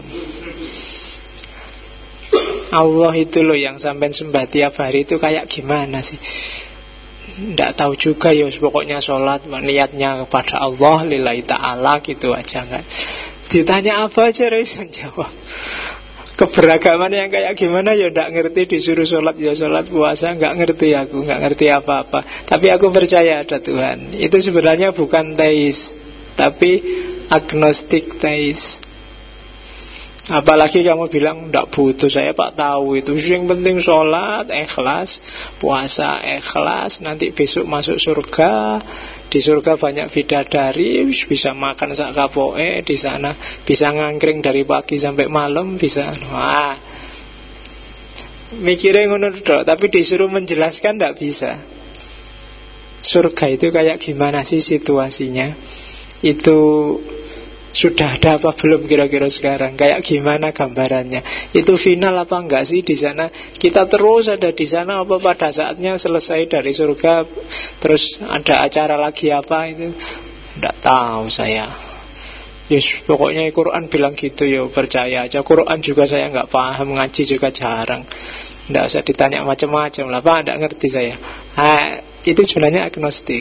Allah itu loh yang sampai sembah tiap hari itu kayak gimana sih? Enggak tahu juga ya, pokoknya sholat niatnya kepada Allah lillahi ta'ala gitu aja kan. Ditanya apa aja bisa jawab. Keberagaman yang kayak gimana ya enggak ngerti, disuruh sholat ya sholat, puasa enggak ngerti aku, enggak ngerti apa-apa. Tapi aku percaya ada Tuhan. Itu sebenarnya bukan teis, tapi agnostik teis. Apalagi kamu bilang enggak butuh, saya pak tahu itu. Yang penting sholat, ikhlas, puasa, ikhlas, nanti besok masuk surga. Di surga banyak bidadari, bisa makan sak kapoe di sana, bisa ngangkring dari pagi sampai malam, bisa. Wah, mikirnya ngono dok, tapi disuruh menjelaskan enggak bisa. Surga itu kayak gimana sih situasinya? Itu sudah ada apa belum kira-kira sekarang? Kayak gimana gambarannya? Itu final apa enggak sih di sana? Kita terus ada di sana apa pada saatnya selesai dari surga terus ada acara lagi apa itu? Enggak tahu saya. Yes, pokoknya Quran bilang gitu ya, percaya aja. Quran juga saya enggak paham, ngaji juga jarang. Enggak usah ditanya macam-macam lah, Pak, enggak ngerti saya. Ha, itu sebenarnya agnostik.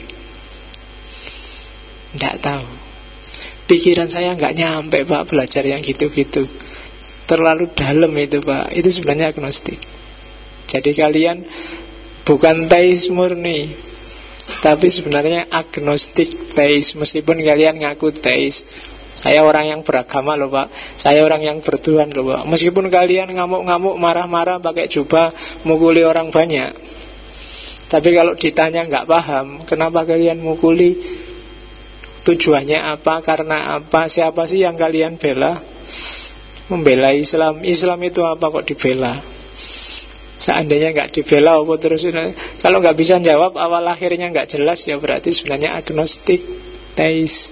Enggak tahu. Pikiran saya nggak nyampe pak belajar yang gitu-gitu, terlalu dalam itu pak. Itu sebenarnya agnostik. Jadi kalian bukan teis murni, tapi sebenarnya agnostik teis. Meskipun kalian ngaku teis, saya orang yang beragama loh pak, saya orang yang bertuhan loh pak. Meskipun kalian ngamuk-ngamuk, marah-marah, pakai jubah, mukuli orang banyak, tapi kalau ditanya nggak paham, kenapa kalian mukuli? Tujuannya apa, karena apa, siapa sih yang kalian bela? Membela Islam. Islam itu apa kok dibela? Seandainya nggak dibela apa terus? Kalau nggak bisa jawab, awal akhirnya nggak jelas, ya berarti sebenarnya agnostik teis.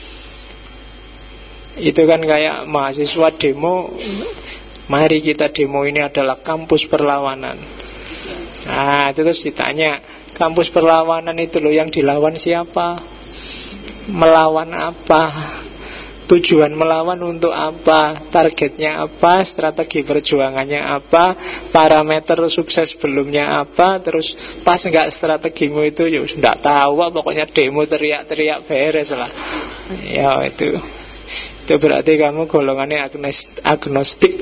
Itu kan kayak mahasiswa demo, mari kita demo, ini adalah kampus perlawanan. Nah itu terus ditanya, kampus perlawanan itu loh yang dilawan siapa? Melawan apa? tujuan melawan untuk apa, targetnya apa, strategi perjuangannya apa, parameter sukses belumnya apa. Terus pas enggak strategimu itu, ya sudah tahu, pokoknya demo teriak-teriak beres lah. Ya itu Itu berarti kamu golongannya agnostik.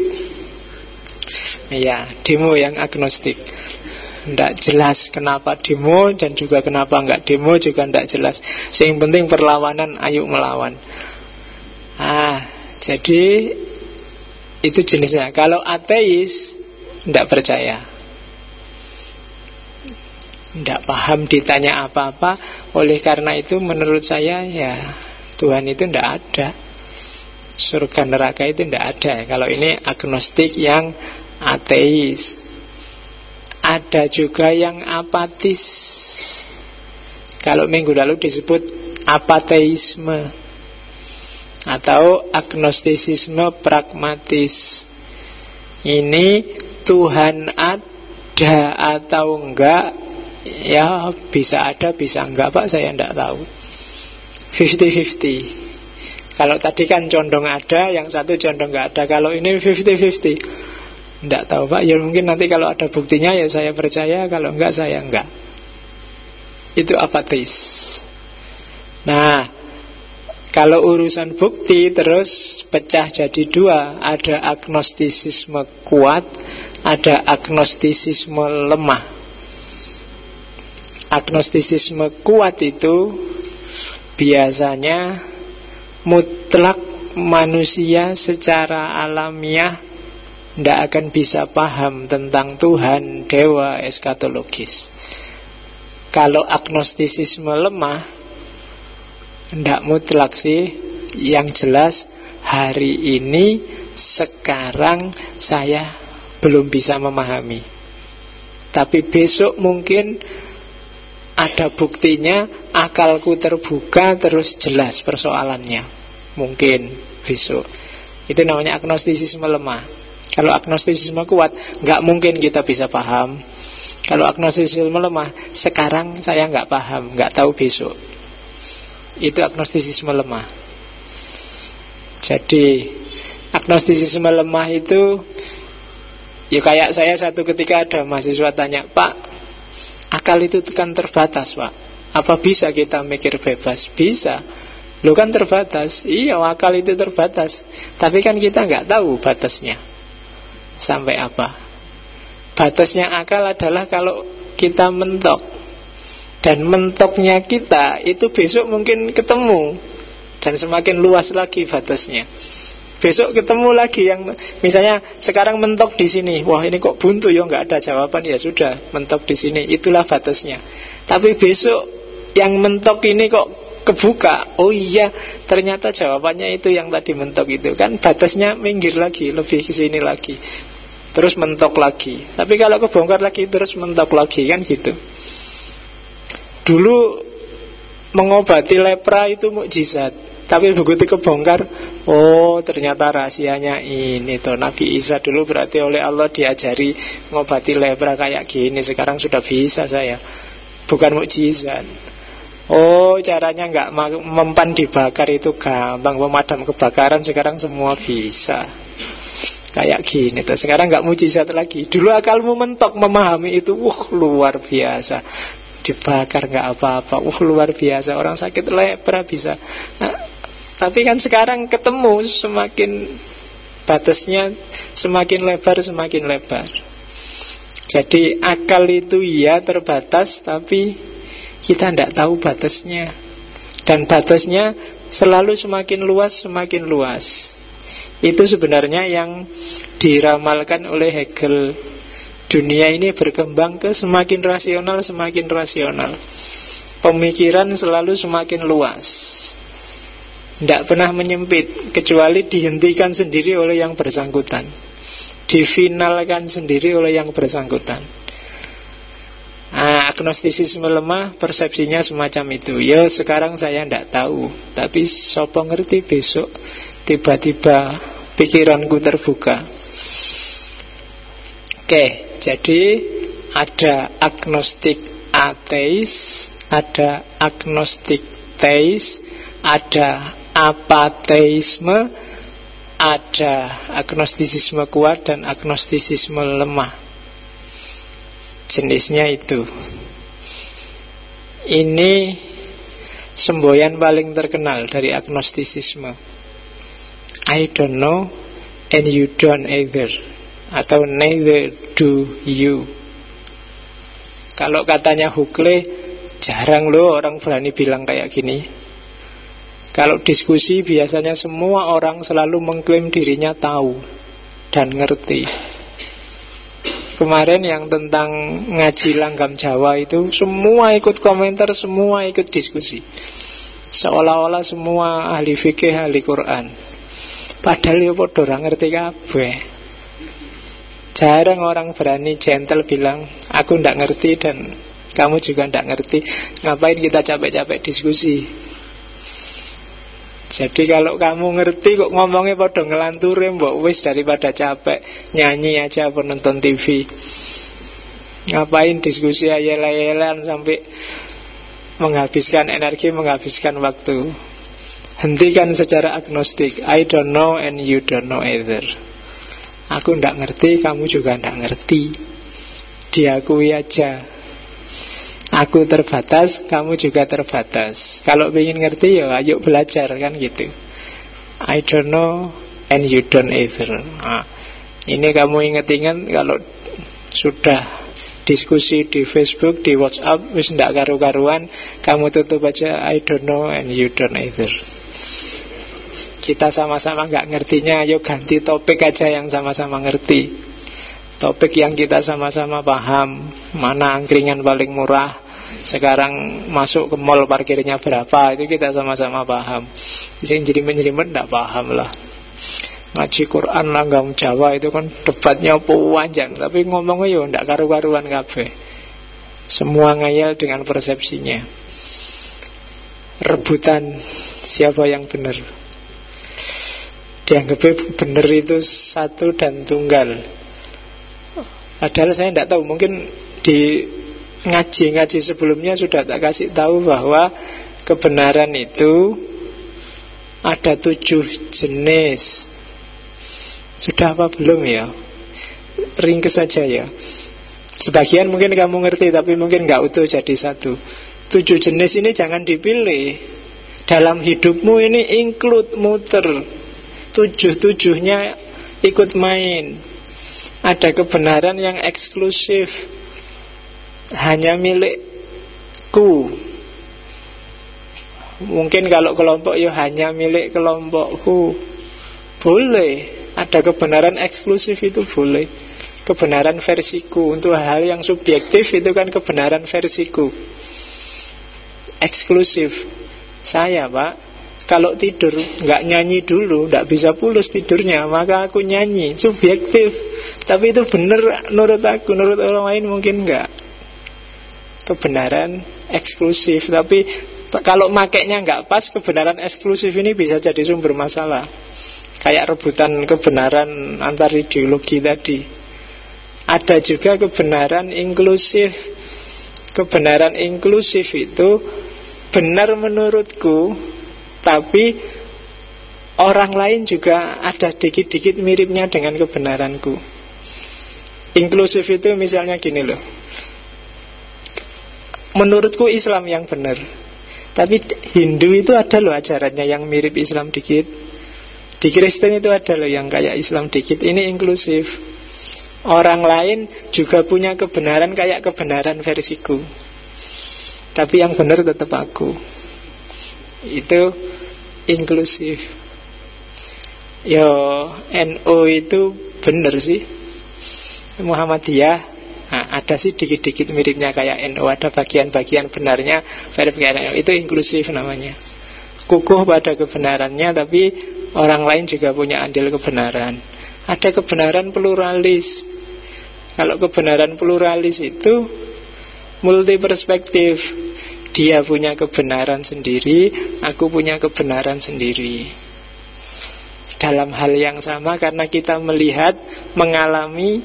Ya, demo yang agnostik. Tidak jelas kenapa demo, dan juga kenapa enggak demo juga tidak jelas. Yang penting perlawanan, ayo melawan. Ah, jadi itu jenisnya. Kalau ateis tidak percaya, tidak paham ditanya apa-apa. Oleh karena itu menurut saya, ya Tuhan itu tidak ada, surga neraka itu tidak ada. Kalau ini agnostik yang ateis. Ada juga yang apatis. Kalau minggu lalu disebut apateisme atau agnostisisme pragmatis. Ini Tuhan ada atau enggak, ya bisa ada bisa enggak Pak, saya enggak tahu. Fifty-fifty. Kalau tadi kan condong ada, yang satu condong enggak ada. Kalau ini fifty-fifty. Enggak tahu Pak, ya mungkin nanti kalau ada buktinya ya saya percaya, kalau enggak saya enggak. Itu apatis. Nah, kalau urusan bukti terus pecah jadi dua. Ada agnostisisme kuat, ada agnostisisme lemah. Agnostisisme kuat itu biasanya mutlak manusia secara alamiah tidak akan bisa paham tentang Tuhan, dewa, eskatologis. Kalau agnostisisme lemah, tidak mutlak sih. Yang jelas hari ini, sekarang saya belum bisa memahami. Tapi besok mungkin ada buktinya, akalku terbuka, terus jelas persoalannya. Mungkin besok. Itu namanya agnostisisme lemah. Kalau agnostisisme kuat, nggak mungkin kita bisa paham. Kalau agnostisisme lemah, sekarang saya nggak paham, nggak tahu besok. Itu agnostisisme lemah. Jadi agnostisisme lemah itu, ya kayak saya satu ketika ada mahasiswa tanya, Pak, akal itu kan terbatas Pak, apa bisa kita mikir bebas? Bisa. Lo kan terbatas. Iya, akal itu terbatas. Tapi kan kita nggak tahu batasnya sampai apa. Batasnya akal adalah kalau kita mentok. Dan mentoknya kita itu besok mungkin ketemu. Dan semakin luas lagi batasnya. Besok ketemu lagi yang misalnya sekarang mentok di sini. Wah, ini kok buntu ya, nggak ada jawaban. Ya sudah, mentok di sini. Itulah batasnya. Tapi besok yang mentok ini kok kebuka. Oh iya, ternyata jawabannya itu yang tadi mentok itu. Kan batasnya minggir lagi, lebih ke sini lagi. Terus mentok lagi. Tapi kalau kebongkar lagi terus mentok lagi, kan gitu. Dulu mengobati lepra itu mukjizat. Tapi begitu kebongkar, oh ternyata rahasianya ini tuh. Nabi Isa dulu berarti oleh Allah diajari mengobati lepra kayak gini. Sekarang sudah bisa saya. Bukan mukjizat. Oh caranya nggak mempan dibakar itu gampang. Pemadam kebakaran sekarang semua bisa. Kayak gini tuh. Sekarang nggak mukjizat lagi. Dulu akalmu mentok memahami itu, wah luar biasa. Dibakar nggak apa-apa, wah luar biasa. Orang sakit lepra bisa. Nah, tapi kan sekarang ketemu, semakin batasnya semakin lebar, semakin lebar. Jadi akal itu ya terbatas, tapi kita tidak tahu batasnya. Dan batasnya selalu semakin luas, semakin luas. Itu sebenarnya yang diramalkan oleh Hegel. Dunia ini berkembang ke semakin rasional, semakin rasional. Pemikiran selalu semakin luas, tidak pernah menyempit, kecuali dihentikan sendiri oleh yang bersangkutan, difinalkan sendiri oleh yang bersangkutan. Nah, agnostisisme lemah, persepsinya semacam itu. Ya sekarang saya tidak tahu, tapi sopo ngerti besok tiba-tiba pikiranku terbuka. Oke, jadi ada agnostik ateis, ada agnostik teis, ada apateisme, ada agnostisisme kuat dan agnostisisme lemah. Jenisnya itu. Ini semboyan paling terkenal dari agnostisisme. I don't know and you don't either, atau neither do you. Kalau katanya Huxley, jarang loh orang berani bilang kayak gini. Kalau diskusi biasanya semua orang selalu mengklaim dirinya tahu dan ngerti. Kemarin yang tentang ngaji langgam Jawa itu, semua ikut komentar, semua ikut diskusi, seolah-olah semua ahli fikih, ahli Quran. Padahal ya podo ora ngerti kabeh. Jarang orang berani gentle bilang aku ndak ngerti dan kamu juga ndak ngerti. Ngapain kita capek-capek diskusi? Jadi kalau kamu ngerti kok ngomongnya podo ngelanturi, mbok wis daripada capek nyanyi aja apa nonton T V. Ngapain diskusi ayel-ayelan sampai menghabiskan energi, menghabiskan waktu. Hentikan secara agnostik. I don't know and you don't know either. Aku ndak ngerti, kamu juga ndak ngerti. Diakui aja. Aku terbatas, kamu juga terbatas. Kalau ingin ngerti ya ayo belajar, kan gitu. I don't know and you don't either. Nah, ini kamu ingat-ingat kalau sudah diskusi di Facebook, di WhatsApp, wis ndak karu-karuan, kamu tutup aja I don't know and you don't either. Kita sama-sama gak ngertinya, ayo ganti topik aja yang sama-sama ngerti. Topik yang kita sama-sama paham. Mana angkringan paling murah, sekarang masuk ke mall parkirnya berapa, itu kita sama-sama paham. Yang jelimet-jelimet gak paham lah. Ngaji Quran langgam Jawa itu kan debatnya panjang, tapi ngomongnya ya ndak karu-karuan kabeh. Semua ngayal dengan persepsinya. Rebutan siapa yang benar. Dianggapnya benar itu satu dan tunggal. Padahal saya tidak tahu, mungkin di ngaji-ngaji sebelumnya sudah tak kasih tahu bahwa kebenaran itu ada tujuh jenis. Sudah apa belum ya? Ringkes saja ya. Sebagian mungkin kamu ngerti, tapi mungkin gak utuh jadi satu. Tujuh jenis ini jangan dipilih. Dalam hidupmu ini include, muter. Tujuh-tujuhnya ikut main. Ada kebenaran yang eksklusif, hanya milikku. Mungkin kalau kelompok ya hanya milik kelompokku. Boleh. Ada kebenaran eksklusif itu boleh. Kebenaran versiku. Untuk hal yang subjektif itu kan kebenaran versiku. Eksklusif. Saya pak, kalau tidur nggak nyanyi dulu, nggak bisa pulas tidurnya, maka aku nyanyi. Subjektif. Tapi itu benar menurut aku, menurut orang lain mungkin nggak. Kebenaran eksklusif. Tapi kalau makainya nggak pas, kebenaran eksklusif ini bisa jadi sumber masalah. Kayak rebutan kebenaran antar ideologi tadi. Ada juga kebenaran inklusif. Kebenaran inklusif itu benar menurutku, tapi orang lain juga ada dikit-dikit miripnya dengan kebenaranku. Inklusif itu misalnya gini loh. Menurutku Islam yang benar, tapi Hindu itu ada loh ajarannya yang mirip Islam dikit. Di Kristen itu ada loh yang kayak Islam dikit. Ini inklusif. Orang lain juga punya kebenaran kayak kebenaran versiku, tapi yang benar tetap aku. Itu inklusif. Yo, N U itu benar sih. Muhammadiyah nah, ada sih dikit-dikit miripnya kayak N U. Ada bagian-bagian benarnya, verifikasi. Itu inklusif namanya. Kukuh pada kebenarannya, tapi orang lain juga punya andil kebenaran. Ada kebenaran pluralis. Kalau kebenaran pluralis itu multi perspektif. Dia punya kebenaran sendiri, aku punya kebenaran sendiri. Dalam hal yang sama, karena kita melihat, mengalami,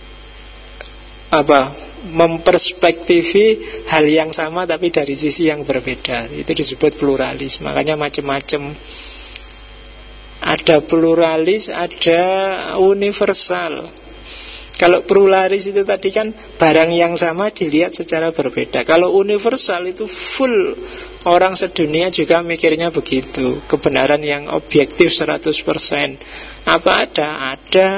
apa, memperspektifi hal yang sama tapi dari sisi yang berbeda. Itu disebut pluralis. Makanya macam-macam Ada pluralis, ada universal. Kalau pluralis itu tadi kan barang yang sama dilihat secara berbeda. Kalau universal itu full, orang sedunia juga mikirnya begitu. Kebenaran yang objektif seratus persen. Apa ada? Ada.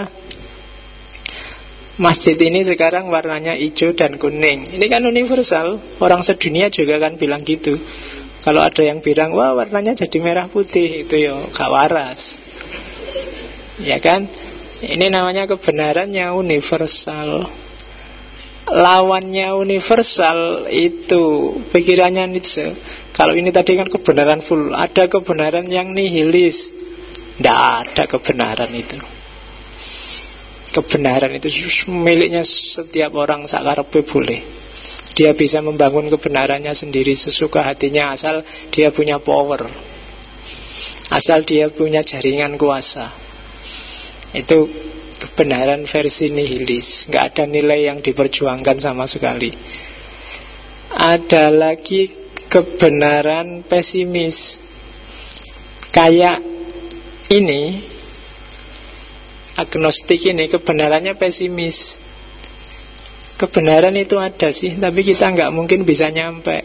Masjid ini sekarang warnanya hijau dan kuning. Ini kan universal. Orang sedunia juga kan bilang gitu. Kalau ada yang bilang, wah warnanya jadi merah putih, itu ya gak waras. Ya kan? Ini namanya kebenaran yang universal. Lawannya universal itu pikirannya Nietzsche. Kalau ini tadi kan kebenaran full. Ada kebenaran yang nihilis. Tidak ada kebenaran itu. Kebenaran itu miliknya setiap orang, sakarepe boleh. Dia bisa membangun kebenarannya sendiri sesuka hatinya, asal dia punya power, asal dia punya jaringan kuasa. Itu kebenaran versi nihilis. Nggak ada nilai yang diperjuangkan sama sekali. Ada lagi kebenaran pesimis. Kayak ini, agnostik ini kebenarannya pesimis. Kebenaran itu ada sih, tapi kita nggak mungkin bisa nyampe.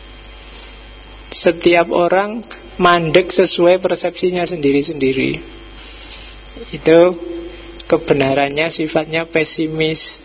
Setiap orang mandek sesuai persepsinya sendiri-sendiri. Itu kebenarannya sifatnya pesimis.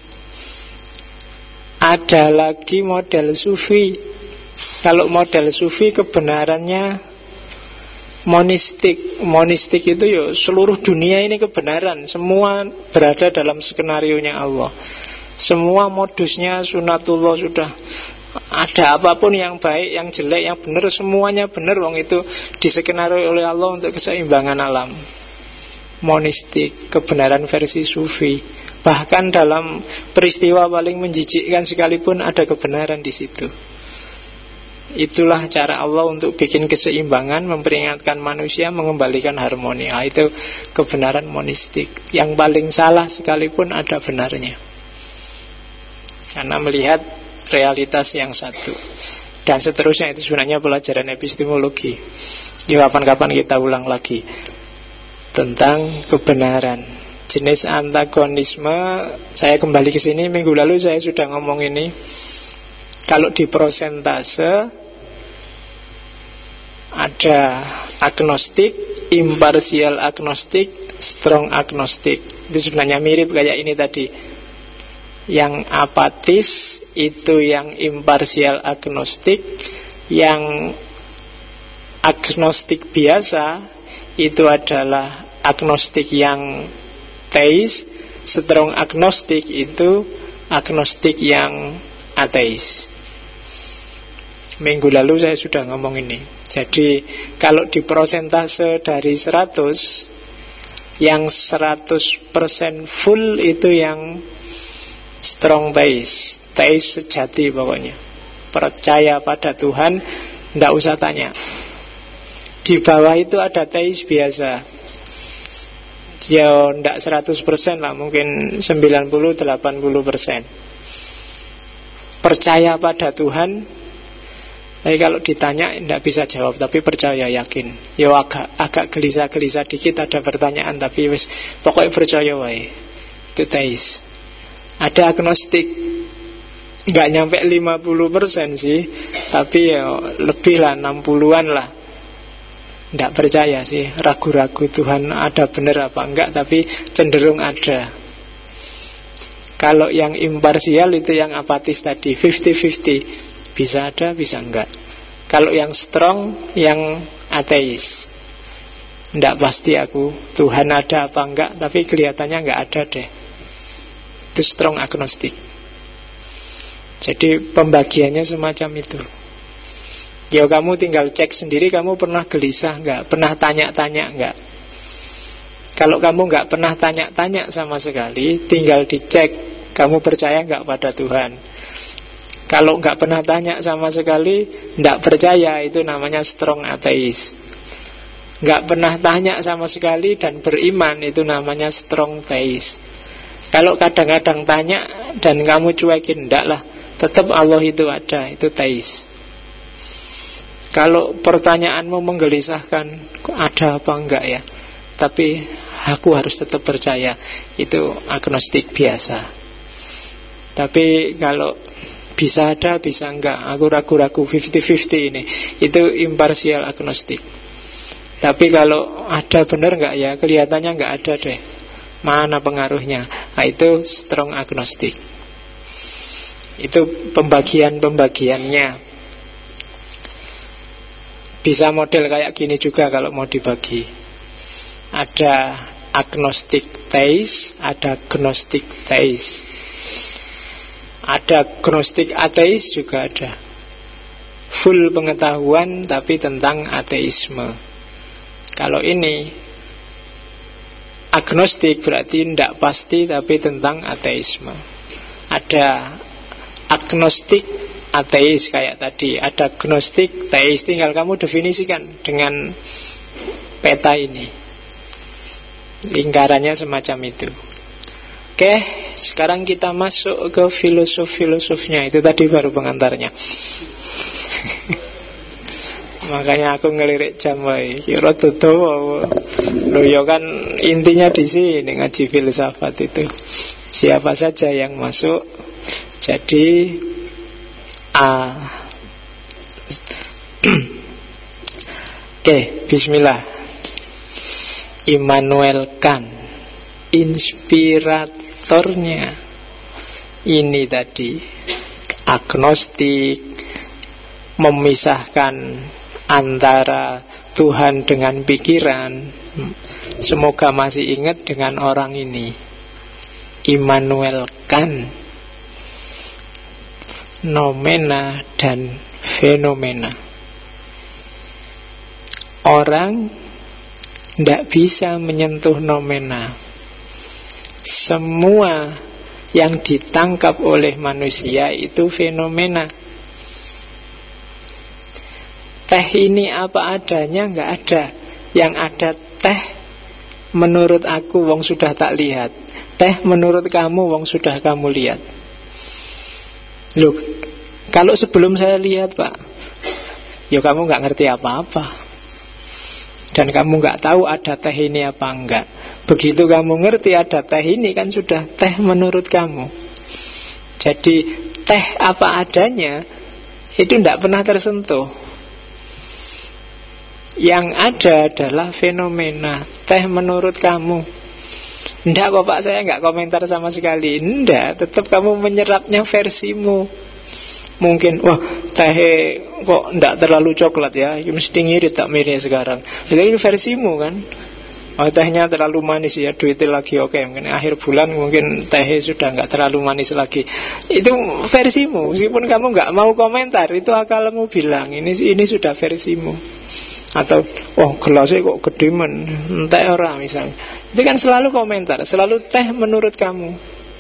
Ada lagi model sufi. Kalau model sufi kebenarannya monistik. Monistik itu ya seluruh dunia ini kebenaran. Semua berada dalam skenarionya Allah. Semua modusnya sunatullah sudah. Ada apapun yang baik, yang jelek, yang benar, semuanya benar. Wong itu diskenario oleh Allah untuk keseimbangan alam. Monistik, kebenaran versi sufi. Bahkan dalam peristiwa paling menjijikkan sekalipun ada kebenaran di situ. Itulah cara Allah untuk bikin keseimbangan, memperingatkan manusia, mengembalikan harmoni. Nah, itu kebenaran monistik. Yang paling salah sekalipun ada benarnya. Karena melihat realitas yang satu. Dan seterusnya, itu sebenarnya pelajaran epistemologi. Di kapan-kapan kita ulang lagi tentang kebenaran. Jenis antagonisme, saya kembali ke sini. Minggu lalu saya sudah ngomong ini. Kalau di prosentase ada agnostik, imparsial agnostik, strong agnostik. Itu sebenarnya mirip kayak ini tadi. Yang apatis itu yang imparsial agnostik. Yang agnostik biasa itu adalah agnostik yang teis. Strong agnostik itu agnostik yang ateis. Minggu lalu saya sudah ngomong ini. Jadi kalau di prosentase dari seratus, yang seratus persen full itu yang strong teis. Teis sejati pokoknya. Percaya pada Tuhan, tidak usah tanya. Di bawah itu ada teis biasa. Ya tidak seratus persen lah, mungkin sembilan puluh sampai delapan puluh persen. Percaya pada Tuhan. Tapi kalau ditanya tidak bisa jawab, tapi percaya yakin. Ya agak agak gelisah-gelisah dikit ada pertanyaan, tapi wis pokoknya percaya wae. Itu teis. Ada agnostik, nggak nyampe lima puluh persen sih, tapi ya lebih lah, enam puluhan lah. Tidak percaya sih, ragu-ragu Tuhan ada benar apa enggak, tapi cenderung ada. Kalau yang imparsial itu yang apatis tadi, fifty fifty. Bisa ada, bisa enggak. Kalau yang strong, yang ateis. Tidak pasti aku Tuhan ada apa enggak, tapi kelihatannya enggak ada deh. Itu strong agnostik. Jadi pembagiannya semacam itu. Ya kamu tinggal cek sendiri, kamu pernah gelisah enggak, pernah tanya-tanya enggak. Kalau kamu enggak pernah tanya-tanya sama sekali, tinggal dicek kamu percaya enggak pada Tuhan. Kalau enggak pernah tanya sama sekali, enggak percaya, itu namanya strong ateis. Enggak pernah tanya sama sekali dan beriman, itu namanya strong teis. Kalau kadang-kadang tanya dan kamu cuekin, enggak lah, tetap Allah itu ada, itu teis. Kalau pertanyaanmu menggelisahkan, ada apa enggak ya? tapi aku harus tetap percaya. Itu agnostik biasa. Tapi kalau bisa ada, bisa enggak, aku ragu-ragu, fifty-fifty ini, itu imparsial agnostik. Tapi kalau ada benar enggak ya, kelihatannya enggak ada deh, mana pengaruhnya. Nah, itu strong agnostik. Itu pembagian-pembagiannya. Bisa model kayak gini juga kalau mau dibagi. Ada agnostic theist, ada gnostic theist. Ada gnostik ateis juga ada. Full pengetahuan tapi tentang ateisme. Kalau ini agnostik berarti tidak pasti tapi tentang ateisme. Ada agnostik ateis kayak tadi, ada gnostik teis. Tinggal kamu definisikan dengan peta ini. Lingkarannya semacam itu. Oke, sekarang kita masuk ke filosof-filosofnya. Itu tadi baru pengantarnya. Makanya aku ngelirik jam wae. Kira tutup. Loh ya kan intinya di sini ngaji filsafat itu. Siapa saja yang masuk. Jadi A. Oke, bismillah. Immanuel Kant, inspiratornya ini tadi, agnostik, memisahkan antara Tuhan dengan pikiran. Semoga masih ingat dengan orang ini, Immanuel Kant. Nomena dan fenomena. Orang tidak bisa menyentuh nomena. Semua yang ditangkap oleh manusia itu fenomena. Teh ini apa adanya, nggak ada. Yang ada teh menurut aku wong sudah tak lihat. Teh menurut kamu wong sudah kamu lihat. Loh, kalau sebelum saya lihat Pak, ya kamu nggak ngerti apa-apa. Dan kamu nggak tahu ada teh ini apa enggak. Begitu kamu ngerti ada teh ini, kan sudah teh menurut kamu. Jadi teh apa adanya itu tidak pernah tersentuh. Yang ada adalah fenomena. Teh menurut kamu. Enggak kok Pak, saya enggak komentar sama sekali. Enggak, tetap kamu menyerapnya versimu. Mungkin, wah teh kok enggak terlalu coklat ya, mesti ngirit tak mirip sekarang. Jadi ini versimu kan. Oh tehnya terlalu manis ya, duitnya lagi oke. Mungkin akhir bulan mungkin teh sudah enggak terlalu manis lagi. Itu versimu. Meskipun kamu enggak mau komentar, itu akalmu bilang ini ini sudah versimu. Atau oh gelasnya kok gede men, teh orang misalnya. Itu kan selalu komentar, selalu teh menurut kamu.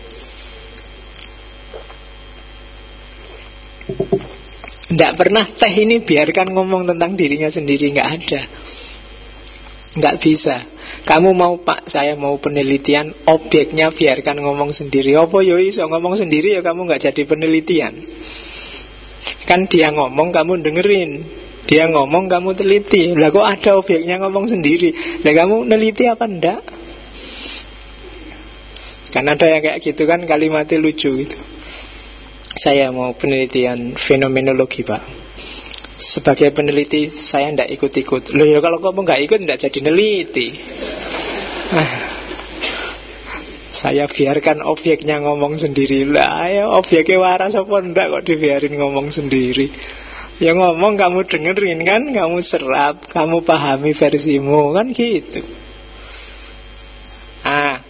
Tidak pernah teh ini biarkan ngomong tentang dirinya sendiri, nggak ada, nggak bisa. Kamu mau Pak, saya mau penelitian, objeknya biarkan ngomong sendiri. Apa yo iso ngomong sendiri ya kamu nggak jadi penelitian. Kan dia ngomong kamu dengerin. Dia ngomong kamu teliti. Lah kok ada objeknya ngomong sendiri. Lah kamu neliti apa enggak? Kan ada yang kayak gitu kan, kalimatnya lucu gitu. Saya mau penelitian fenomenologi Pak. Sebagai peneliti saya enggak ikut-ikut. Loh ya kalau kamu enggak ikut enggak jadi neliti. ah. Saya biarkan objeknya ngomong sendiri. Lah ya objeknya waras apa enggak kok dibiarin ngomong sendiri. Ya ngomong kamu dengerin kan, kamu serap, kamu pahami versimu kan gitu. Ah,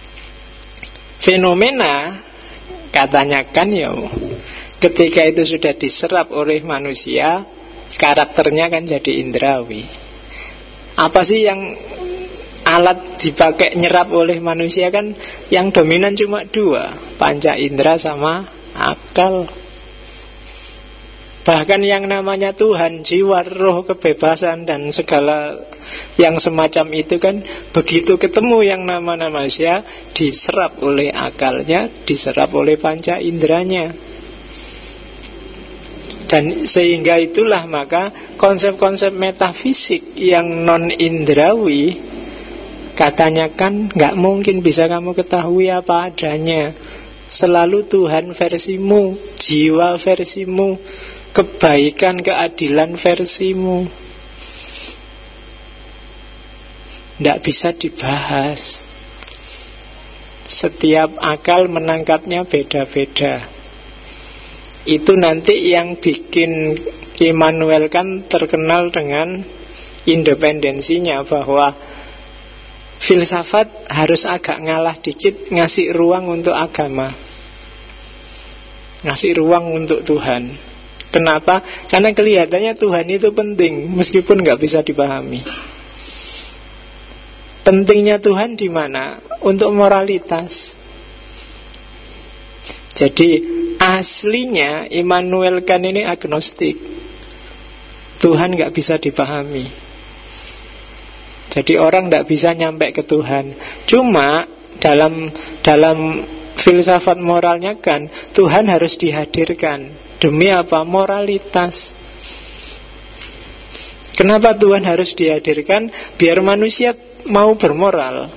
fenomena katanya kan ya, ketika itu sudah diserap oleh manusia, karakternya kan jadi indrawi. Apa sih yang alat dipakai nyerap oleh manusia kan? Yang dominan cuma dua, panca indera sama akal. Bahkan yang namanya Tuhan, jiwa, roh, kebebasan dan segala yang semacam itu kan, begitu ketemu yang nama manusia, diserap oleh akalnya, diserap oleh panca inderanya. Dan sehingga itulah maka konsep-konsep metafisik yang non-indrawi Katanya kan gak mungkin bisa kamu ketahui apa adanya. Selalu Tuhan versimu, jiwa versimu, kebaikan, keadilan versimu. Tidak bisa dibahas. Setiap akal menangkapnya beda-beda. Itu nanti yang bikin Immanuel Kant terkenal dengan independensinya, bahwa filsafat harus agak ngalah dikit, ngasih ruang untuk agama, ngasih ruang untuk Tuhan. Kenapa? Karena kelihatannya Tuhan itu penting, meskipun nggak bisa dipahami. Pentingnya Tuhan di mana? Untuk moralitas. Jadi aslinya Immanuel Kant ini agnostik. Tuhan nggak bisa dipahami. Jadi orang tidak bisa nyampe ke Tuhan. Cuma dalam dalam filsafat moralnya kan, Tuhan harus dihadirkan. Demi apa? Moralitas. Kenapa Tuhan harus dihadirkan? Biar manusia mau bermoral.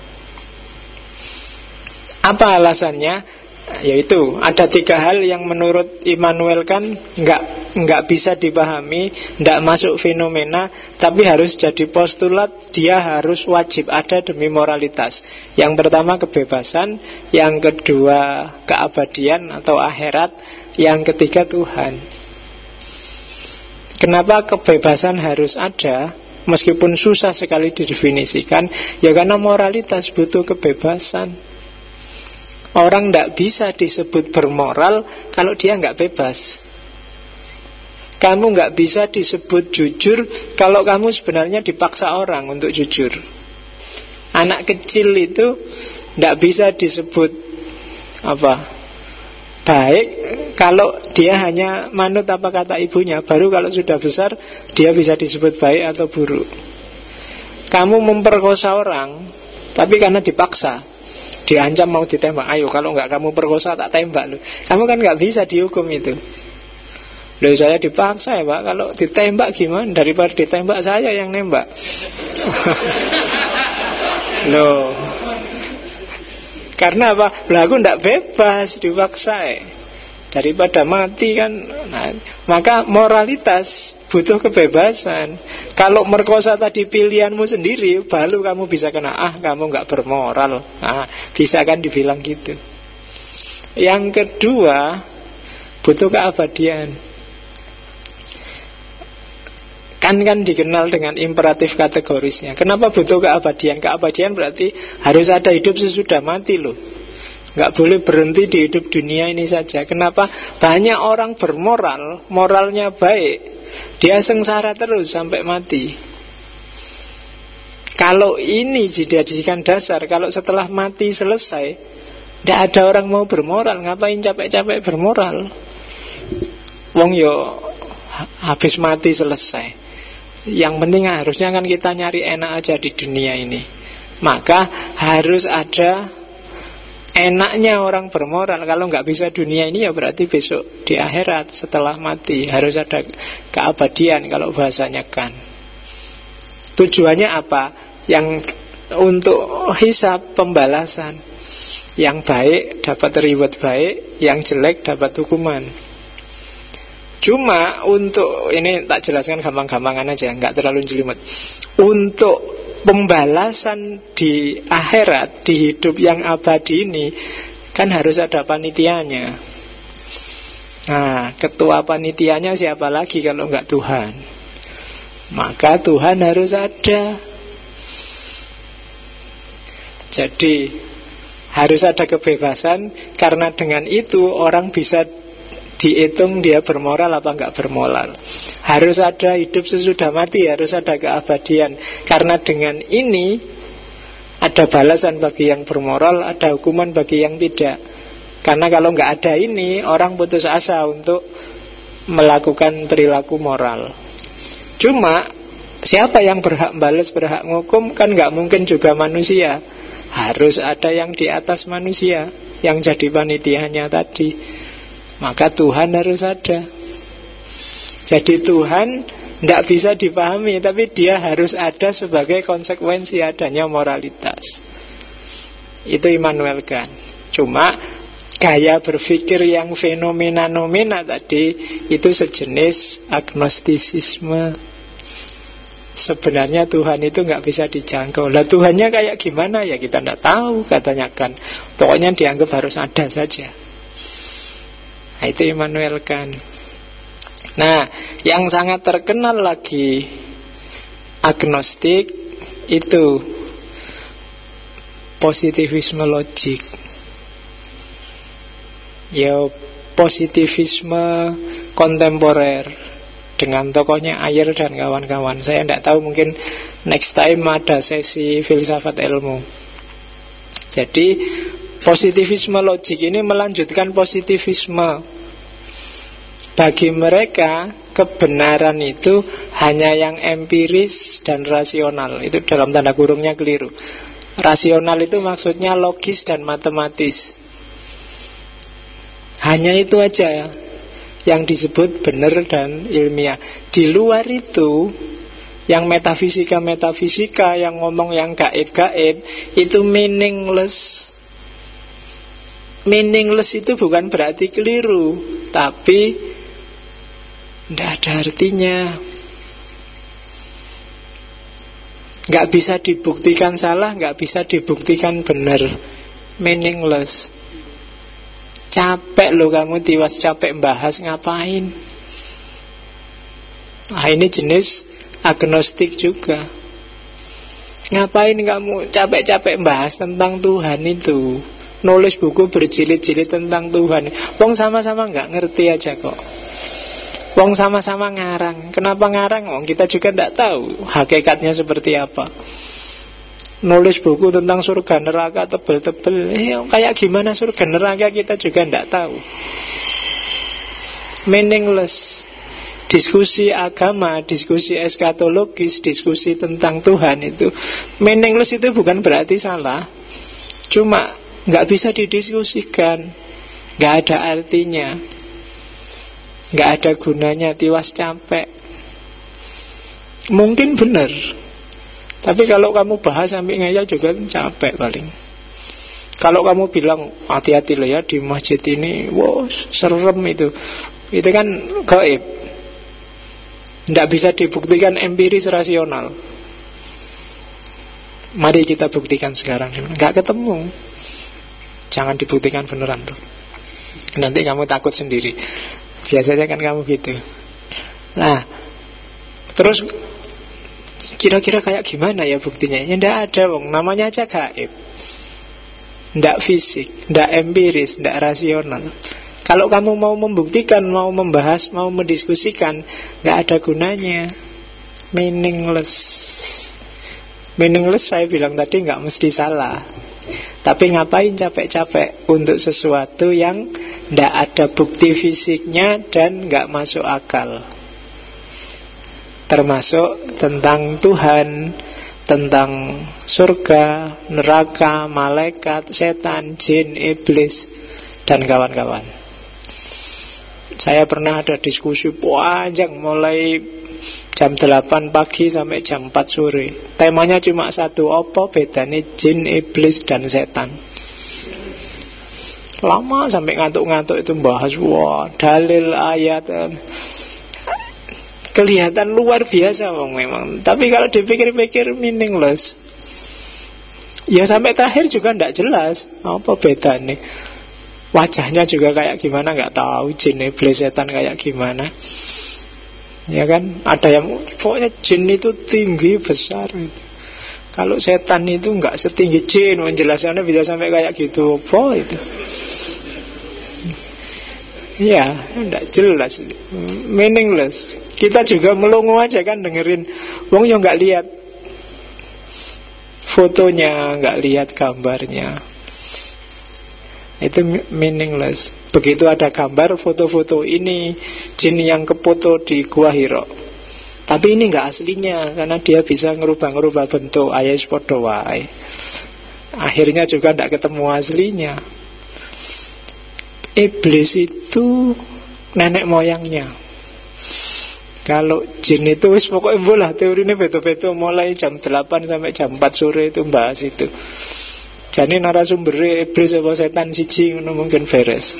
Apa alasannya? Yaitu ada tiga hal yang menurut Immanuel Kant nggak nggak bisa dipahami, nggak masuk fenomena, tapi harus jadi postulat. Dia harus wajib ada demi moralitas. Yang pertama kebebasan, yang kedua keabadian atau akhirat, yang ketiga Tuhan. Kenapa kebebasan harus ada? Meskipun susah sekali didefinisikan, ya karena moralitas butuh kebebasan. Orang tidak bisa disebut bermoral kalau dia nggak bebas. Kamu nggak bisa disebut jujur kalau kamu sebenarnya dipaksa orang untuk jujur. Anak kecil itu tidak bisa disebut apa baik kalau dia hanya manut apa kata ibunya. Baru kalau sudah besar dia bisa disebut baik atau buruk. Kamu memperkosa orang, tapi karena dipaksa, diancam mau ditembak, ayo kalau nggak kamu perkosa tak tembak lu. Kamu kan nggak bisa dihukum itu. Loh, saya dipaksa ya Pak, kalau ditembak gimana? Daripada ditembak saya yang nembak. Loh, karena apa? Lah aku nggak bebas, dipaksa ya. Daripada mati kan. Nah, maka moralitas butuh kebebasan. Kalau merkosa tadi pilihanmu sendiri, baru kamu bisa kena, ah kamu nggak bermoral. Nah, bisa kan dibilang gitu. Yang kedua, butuh keabadian. Kan kan dikenal dengan imperatif kategorisnya. Kenapa butuh keabadian? Keabadian berarti harus ada hidup sesudah mati loh. Nggak boleh berhenti di hidup dunia ini saja. Kenapa? Banyak orang bermoral, moralnya baik, dia sengsara terus sampai mati. Kalau ini dijadikan dasar, kalau setelah mati selesai tidak ada orang mau bermoral, ngapain capek-capek bermoral? Wong yo habis mati selesai. Yang penting harusnya kan kita nyari enak aja di dunia ini. Maka harus ada enaknya orang bermoral. Kalau nggak bisa dunia ini, ya berarti besok di akhirat setelah mati harus ada keabadian kalau bahasanya kan. Tujuannya apa? Yang untuk hisab, pembalasan. Yang baik dapat reward baik, yang jelek dapat hukuman. Cuma untuk ini tak jelaskan gampang-gampangan aja, nggak terlalu jelimet. Untuk pembalasan di akhirat, di hidup yang abadi ini, kan harus ada panitianya. Nah, ketua panitianya siapa lagi kalau enggak Tuhan? Maka Tuhan harus ada. Jadi harus ada kebebasan, karena dengan itu orang bisa dihitung dia bermoral apa enggak bermoral. Harus ada hidup sesudah mati, harus ada keabadian. Karena dengan ini ada balasan bagi yang bermoral, ada hukuman bagi yang tidak. Karena kalau enggak ada ini, orang putus asa untuk melakukan perilaku moral. Cuma siapa yang berhak balas, berhak ngukum? Kan enggak mungkin juga manusia. Harus ada yang di atas manusia, yang jadi panitianya tadi. Maka Tuhan harus ada. Jadi Tuhan Tidak bisa dipahami, tapi dia harus ada sebagai konsekuensi adanya moralitas. Itu Immanuel Kant. Cuma gaya berpikir yang fenomena-nomena tadi itu sejenis agnostisisme. Sebenarnya Tuhan itu nggak bisa dijangkau. Lah Tuhannya kayak gimana ya kita nggak tahu, katanya Kant. Pokoknya dianggap harus ada saja. Nah, itu Immanuel Kant. Nah, yang sangat terkenal lagi agnostik itu positivisme logik. Ya, positivisme kontemporer dengan tokohnya Ayer dan kawan-kawan. Saya tidak tahu, mungkin next time ada sesi filsafat ilmu. Jadi positivisme logik ini melanjutkan positivisme. Bagi mereka kebenaran itu hanya yang empiris dan rasional. Itu dalam tanda kurungnya keliru. Rasional itu maksudnya logis dan matematis. Hanya itu aja ya yang disebut benar dan ilmiah. Di luar itu, yang metafisika-metafisika, yang ngomong yang gaib-gaib, itu meaningless. Meaningless itu bukan berarti keliru, tapi tidak ada artinya. Nggak bisa dibuktikan salah, nggak bisa dibuktikan benar. Meaningless. Capek loh kamu, tiwas capek bahas, ngapain? Nah, ini jenis agnostik juga. Ngapain kamu capek-capek bahas tentang Tuhan itu? Nulis buku berjilid-jilid tentang Tuhan. Wong sama-sama nggak ngerti aja kok. Wong sama-sama ngarang. Kenapa ngarang? Wong kita juga tidak tahu hakikatnya seperti apa. Nulis buku tentang surga neraka tebel-tebel, eh, kayak gimana surga neraka kita juga tidak tahu. Meaningless. Diskusi agama, diskusi eskatologis, diskusi tentang Tuhan itu meaningless, itu bukan berarti salah. Cuma nggak bisa didiskusikan, nggak ada artinya, nggak ada gunanya, tiwas capek. Mungkin benar, tapi kalau kamu bahas sampai ngeyel juga capek paling. Kalau kamu bilang hati-hati loh ya di masjid ini, wow serem itu, itu kan gaib, tidak bisa dibuktikan empiris rasional. Mari kita buktikan sekarang. Nggak ketemu, jangan dibuktikan beneran loh. Nanti kamu takut sendiri. Biasanya kan kamu gitu. Nah, terus kira-kira kayak gimana ya buktinya? Ya tidak ada, wong namanya aja gaib, tidak fisik, tidak empiris, tidak rasional. Kalau kamu mau membuktikan, mau membahas, mau mendiskusikan, nggak ada gunanya. Meaningless. Meaningless saya bilang tadi nggak mesti salah. Tapi ngapain capek-capek untuk sesuatu yang nggak ada bukti fisiknya dan nggak masuk akal. Termasuk tentang Tuhan, tentang surga, neraka, malaikat, setan, jin, iblis, dan kawan-kawan. Saya pernah ada diskusi panjang mulai jam delapan pagi sampai jam empat sore. Temanya cuma satu, apa bedanya jin, iblis, dan setan. Lama sampai ngantuk-ngantuk itu bahas, wah, dalil, ayat. Kelihatan luar biasa wong memang. Tapi kalau dipikir-pikir meaningless. Ya sampai terakhir juga tidak jelas apa bedanya. Wajahnya juga kayak gimana nggak tahu, jin, iblis, setan kayak gimana. Ya kan, ada yang pokoknya jin itu tinggi besar. Kalau setan itu nggak setinggi jin, penjelasannya bisa sampai kayak gitu. Apa itu? Ya, nggak jelas, meaningless. Kita juga melongo aja kan dengerin. Wong yang nggak lihat fotonya, nggak lihat gambarnya. Itu meaningless. Begitu ada gambar foto-foto ini jin yang kefoto di Gua Hiro, tapi ini nggak aslinya karena dia bisa ngerubah-ngerubah bentuk. Ayah podo wae. Akhirnya juga tidak ketemu aslinya. Iblis itu nenek moyangnya. Kalau jin itu wis pokoknya bola teorinya betul-betul mulai jam delapan sampai jam empat sore itu bahas itu. Jadi narasumber iblis apa setan siji mungkin beres.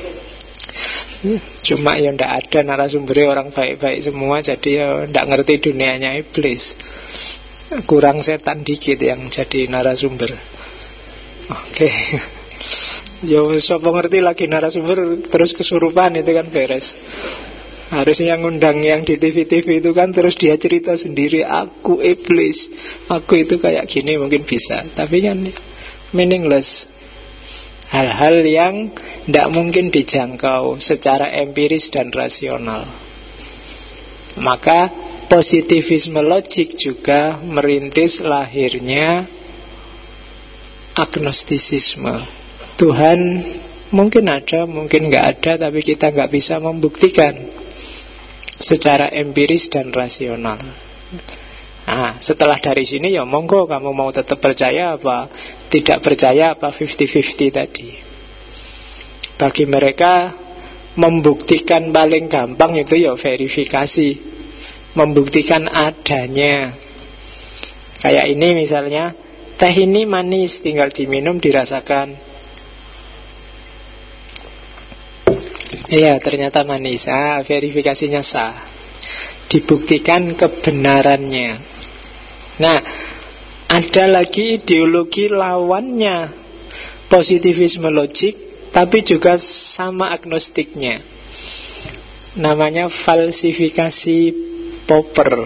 Cuma ya ndak ada narasumbernya orang baik-baik semua, jadi ya ndak ngerti dunianya iblis. Kurang setan dikit yang jadi narasumber. Oke. Okay. Ya sapa ngerti lagi narasumber terus kesurupan itu kan beres. Harusnya ngundang yang di T V-T V itu kan terus dia cerita sendiri, aku iblis, aku itu kayak gini, mungkin bisa. Tapi kan meaningless. Hal-hal yang tidak mungkin dijangkau secara empiris dan rasional. Maka positivisme logik juga merintis lahirnya agnostisisme. Tuhan mungkin ada, mungkin nggak ada, tapi kita nggak bisa membuktikan secara empiris dan rasional. Nah, setelah dari sini ya monggo kamu mau tetap percaya apa tidak percaya apa fifty-fifty tadi. Bagi mereka membuktikan paling gampang itu ya verifikasi, membuktikan adanya. Kayak ini misalnya, teh ini manis, tinggal diminum dirasakan. Iya, ternyata manis. Ah, verifikasinya sah. Dibuktikan kebenarannya. Nah, ada lagi ideologi lawannya positivisme logik, tapi juga sama agnostiknya. Namanya falsifikasi Popper.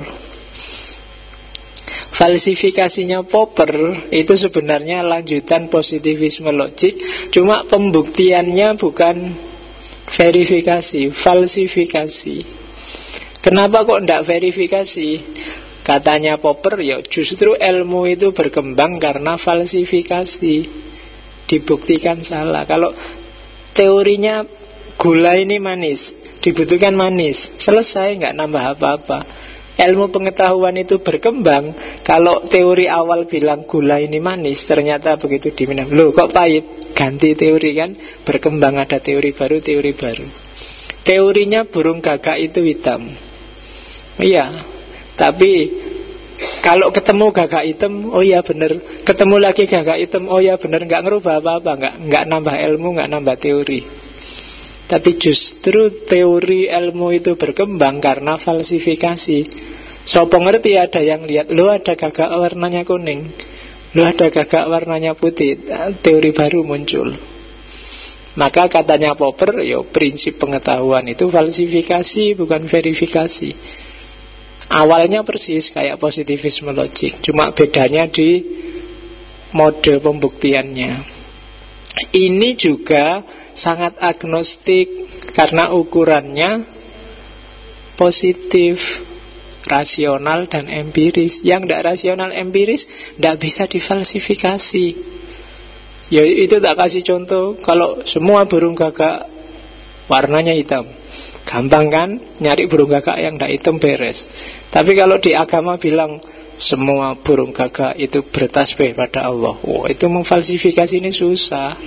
Falsifikasinya Popper itu sebenarnya lanjutan positivisme logik, cuma pembuktiannya bukan verifikasi, falsifikasi. Kenapa kok tidak verifikasi? Katanya Popper, ya justru ilmu itu berkembang karena falsifikasi, dibuktikan salah. Kalau teorinya gula ini manis, dibutuhkan manis, selesai, nggak nambah apa-apa. Ilmu pengetahuan itu berkembang kalau teori awal bilang gula ini manis, ternyata begitu diminum, loh kok pahit, ganti teori kan, berkembang, ada teori baru, teori baru. Teorinya burung gagak itu hitam, iya. Tapi kalau ketemu gagak hitam, oh iya bener. Ketemu lagi gagak hitam, oh iya bener. Nggak ngerubah apa-apa, nggak, nggak nambah ilmu, nggak nambah teori. Tapi justru teori ilmu itu berkembang karena falsifikasi. Sopo ngerti ada yang lihat, lo ada gagak warnanya kuning, lo ada gagak warnanya putih, teori baru muncul. Maka katanya Popper, yo prinsip pengetahuan itu falsifikasi, bukan verifikasi. Awalnya persis kayak positivisme logik, cuma bedanya di mode pembuktiannya. Ini juga sangat agnostik karena ukurannya positif, rasional dan empiris. Yang tidak rasional empiris tidak bisa difalsifikasi. Ya itu tak kasih contoh. Kalau semua burung gagak warnanya hitam, gampang kan nyari burung gagak yang tidak hitam, beres. Tapi kalau di agama bilang semua burung gagak itu bertasbih pada Allah, oh, itu memfalsifikasi ini susah.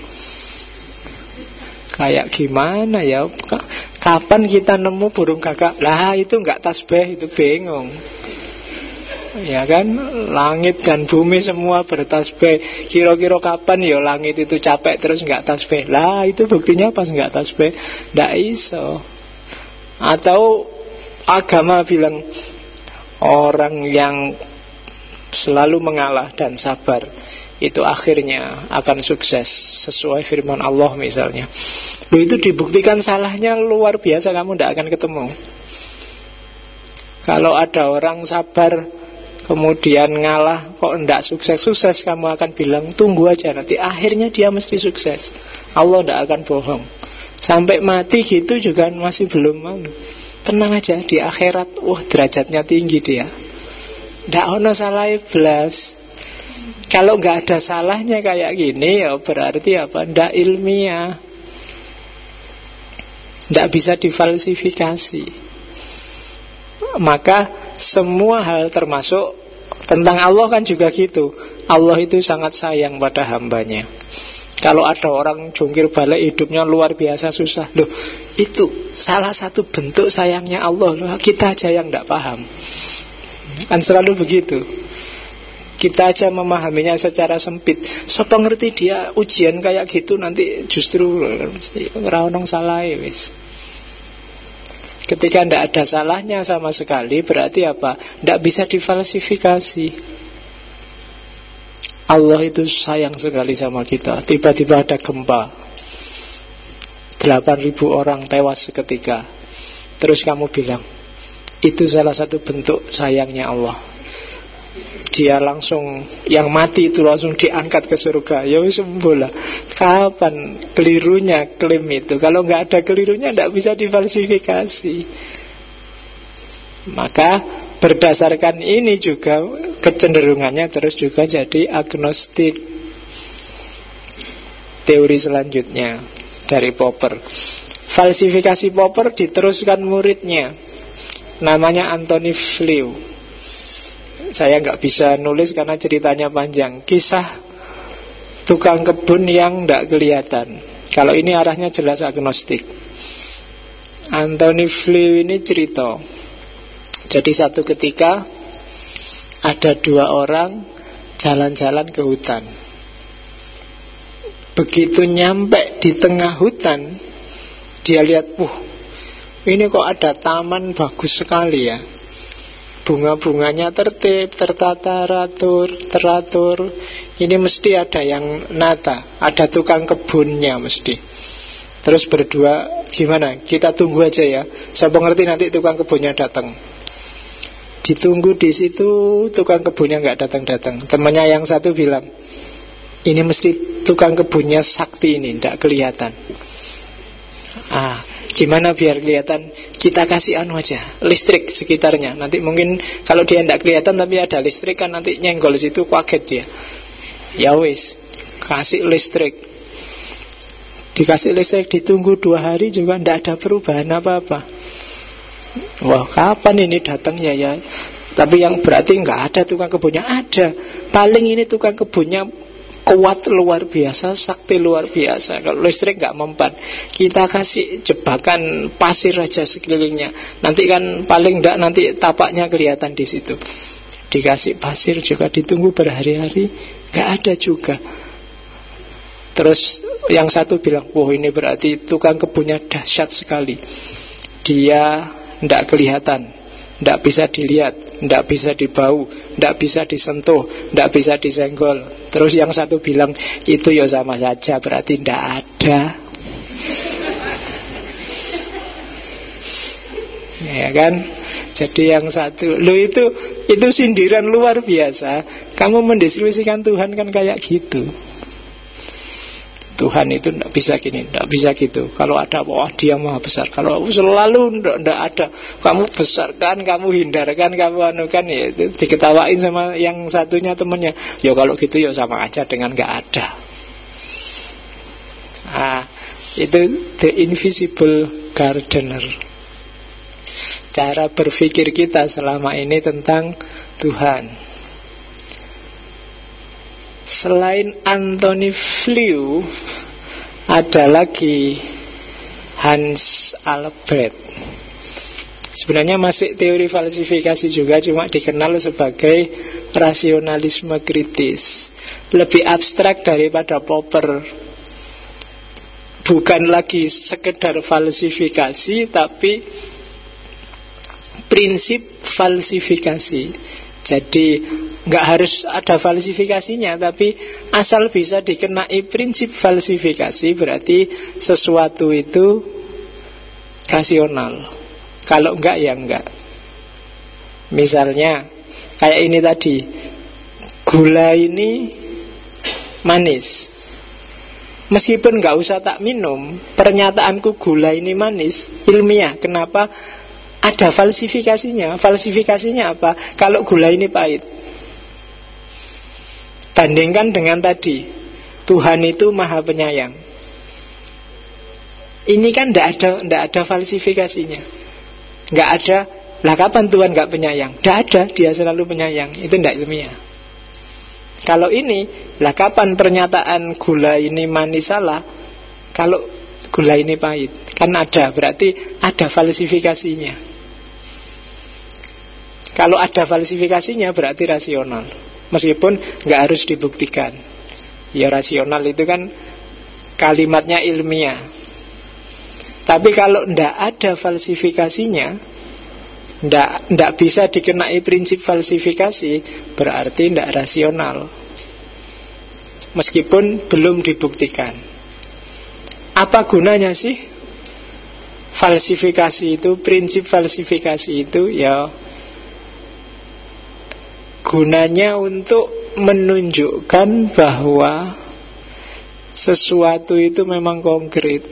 Kayak gimana ya? Kapan kita nemu burung gagak? Lah itu nggak tasbih, itu bingung. Ya kan, langit dan bumi semua bertasbih. Kira-kira kapan ya langit itu capek terus nggak tasbih? Lah itu buktinya pas nggak tasbih, nggak iso. Atau agama bilang orang yang selalu mengalah dan sabar itu akhirnya akan sukses sesuai firman Allah misalnya. Loh, itu dibuktikan salahnya luar biasa, kamu tidak akan ketemu. Kalau ada orang sabar kemudian ngalah kok tidak sukses-sukses, kamu akan bilang tunggu aja nanti akhirnya dia mesti sukses. Allah tidak akan bohong. Sampai mati gitu juga masih belum mau. Tenang aja, di akhirat wah derajatnya tinggi dia, tidak ada salah belas. Kalau nggak ada salahnya kayak gini, ya berarti apa? Tidak ilmiah, tidak bisa difalsifikasi. Maka semua hal termasuk tentang Allah kan juga gitu. Allah itu sangat sayang pada hambanya. Kalau ada orang jungkir balik hidupnya luar biasa susah, loh itu salah satu bentuk sayangnya Allah loh. Kita aja yang tidak paham. Kan selalu begitu. Kita aja memahaminya secara sempit. Sopo ngerti dia ujian kayak gitu nanti justru ora ono salahe wis. Ketika tidak ada salahnya sama sekali, berarti apa? Tidak bisa difalsifikasi. Allah itu sayang sekali sama kita. Tiba-tiba ada gempa, delapan ribu orang tewas seketika. Terus kamu bilang, itu salah satu bentuk sayangnya Allah. Dia langsung, yang mati itu langsung diangkat ke surga. Ya wis sembola. Kapan kelirunya klaim itu? Kalau nggak ada kelirunya tidak bisa difalsifikasi. Maka berdasarkan ini juga kecenderungannya terus juga jadi agnostik. Teori selanjutnya dari Popper, falsifikasi Popper diteruskan muridnya, namanya Anthony Flew. Saya nggak bisa nulis karena ceritanya panjang. Kisah tukang kebun yang tidak kelihatan. Kalau ini arahnya jelas agnostik. Anthony Flew ini cerita, jadi satu ketika ada dua orang jalan-jalan ke hutan. Begitu nyampe di tengah hutan, dia lihat, wah, ini kok ada taman bagus sekali ya. Bunga-bunganya tertib, tertata, teratur, teratur. Ini mesti ada yang nata, ada tukang kebunnya mesti. Terus berdua, gimana? Kita tunggu aja ya. Siapa ngerti nanti tukang kebunnya datang. Ditunggu di situ, tukang kebunnya nggak datang-datang. Temannya yang satu bilang, ini mesti tukang kebunnya sakti ini, tidak kelihatan. Ah, gimana biar kelihatan? Kita kasih anu aja, listrik sekitarnya. Nanti mungkin kalau dia tidak kelihatan tapi ada listrik kan nanti nyenggol situ kaget dia. Ya wis, kasih listrik. Dikasih listrik, ditunggu dua hari juga tidak ada perubahan apa-apa. Wah, kapan ini datangnya ya? Tapi yang berarti nggak ada tukang kebunnya. Ada. Paling ini tukang kebunnya kuat luar biasa, sakti luar biasa. Kalau listrik nggak mempan, kita kasih jebakan pasir aja sekelilingnya. Nanti kan paling nggak nanti tapaknya kelihatan di situ. Dikasih pasir juga ditunggu berhari-hari, nggak ada juga. Terus yang satu bilang, wah ini berarti tukang kebunnya dahsyat sekali. Dia tidak kelihatan, tidak bisa dilihat, tidak bisa dibau, tidak bisa disentuh, tidak bisa disenggol. Terus yang satu bilang, itu ya sama saja, berarti tidak ada. Ya kan? Jadi yang satu, lo itu itu sindiran luar biasa. Kamu mendiskusikan Tuhan kan kayak gitu. Tuhan itu tidak bisa gini, tidak bisa gitu. Kalau ada, wah dia maha besar. Kalau selalu tidak ada, kamu besarkan, kamu hindarkan, kamu anukan, ya itu diketawain sama yang satunya temennya. Ya kalau gitu ya sama aja dengan nggak ada. Ah, itu the invisible gardener. Cara berpikir kita selama ini tentang Tuhan. Selain Anthony Flew, ada lagi Hans Albrecht. Sebenarnya masih teori falsifikasi juga, cuma dikenal sebagai rasionalisme kritis. Lebih abstrak daripada Popper. Bukan lagi sekedar falsifikasi, tapi prinsip falsifikasi. Jadi nggak harus ada falsifikasinya, tapi asal bisa dikenai prinsip falsifikasi berarti sesuatu itu rasional. Kalau enggak ya enggak. Misalnya kayak ini tadi, gula ini manis. Meskipun nggak usah tak minum, pernyataanku gula ini manis ilmiah. Kenapa? Ada falsifikasinya. Falsifikasinya apa? Kalau gula ini pahit, bandingkan dengan tadi, Tuhan itu maha penyayang. Ini kan tidak ada, tidak ada falsifikasinya. Nggak ada. Lah kapan Tuhan nggak penyayang? Tidak ada, dia selalu penyayang. Itu tidak ilmiah. Kalau ini Lah kapan pernyataan gula ini manis salah? Kalau gula ini pahit. Kan ada, berarti ada falsifikasinya. Kalau ada falsifikasinya berarti rasional. Meskipun nggak harus dibuktikan. Ya rasional itu kan kalimatnya ilmiah. Tapi kalau ndak ada falsifikasinya, ndak ndak bisa dikenai prinsip falsifikasi, berarti ndak rasional. Meskipun belum dibuktikan. Apa gunanya sih falsifikasi itu? Prinsip falsifikasi itu ya gunanya untuk menunjukkan bahwa sesuatu itu memang konkret,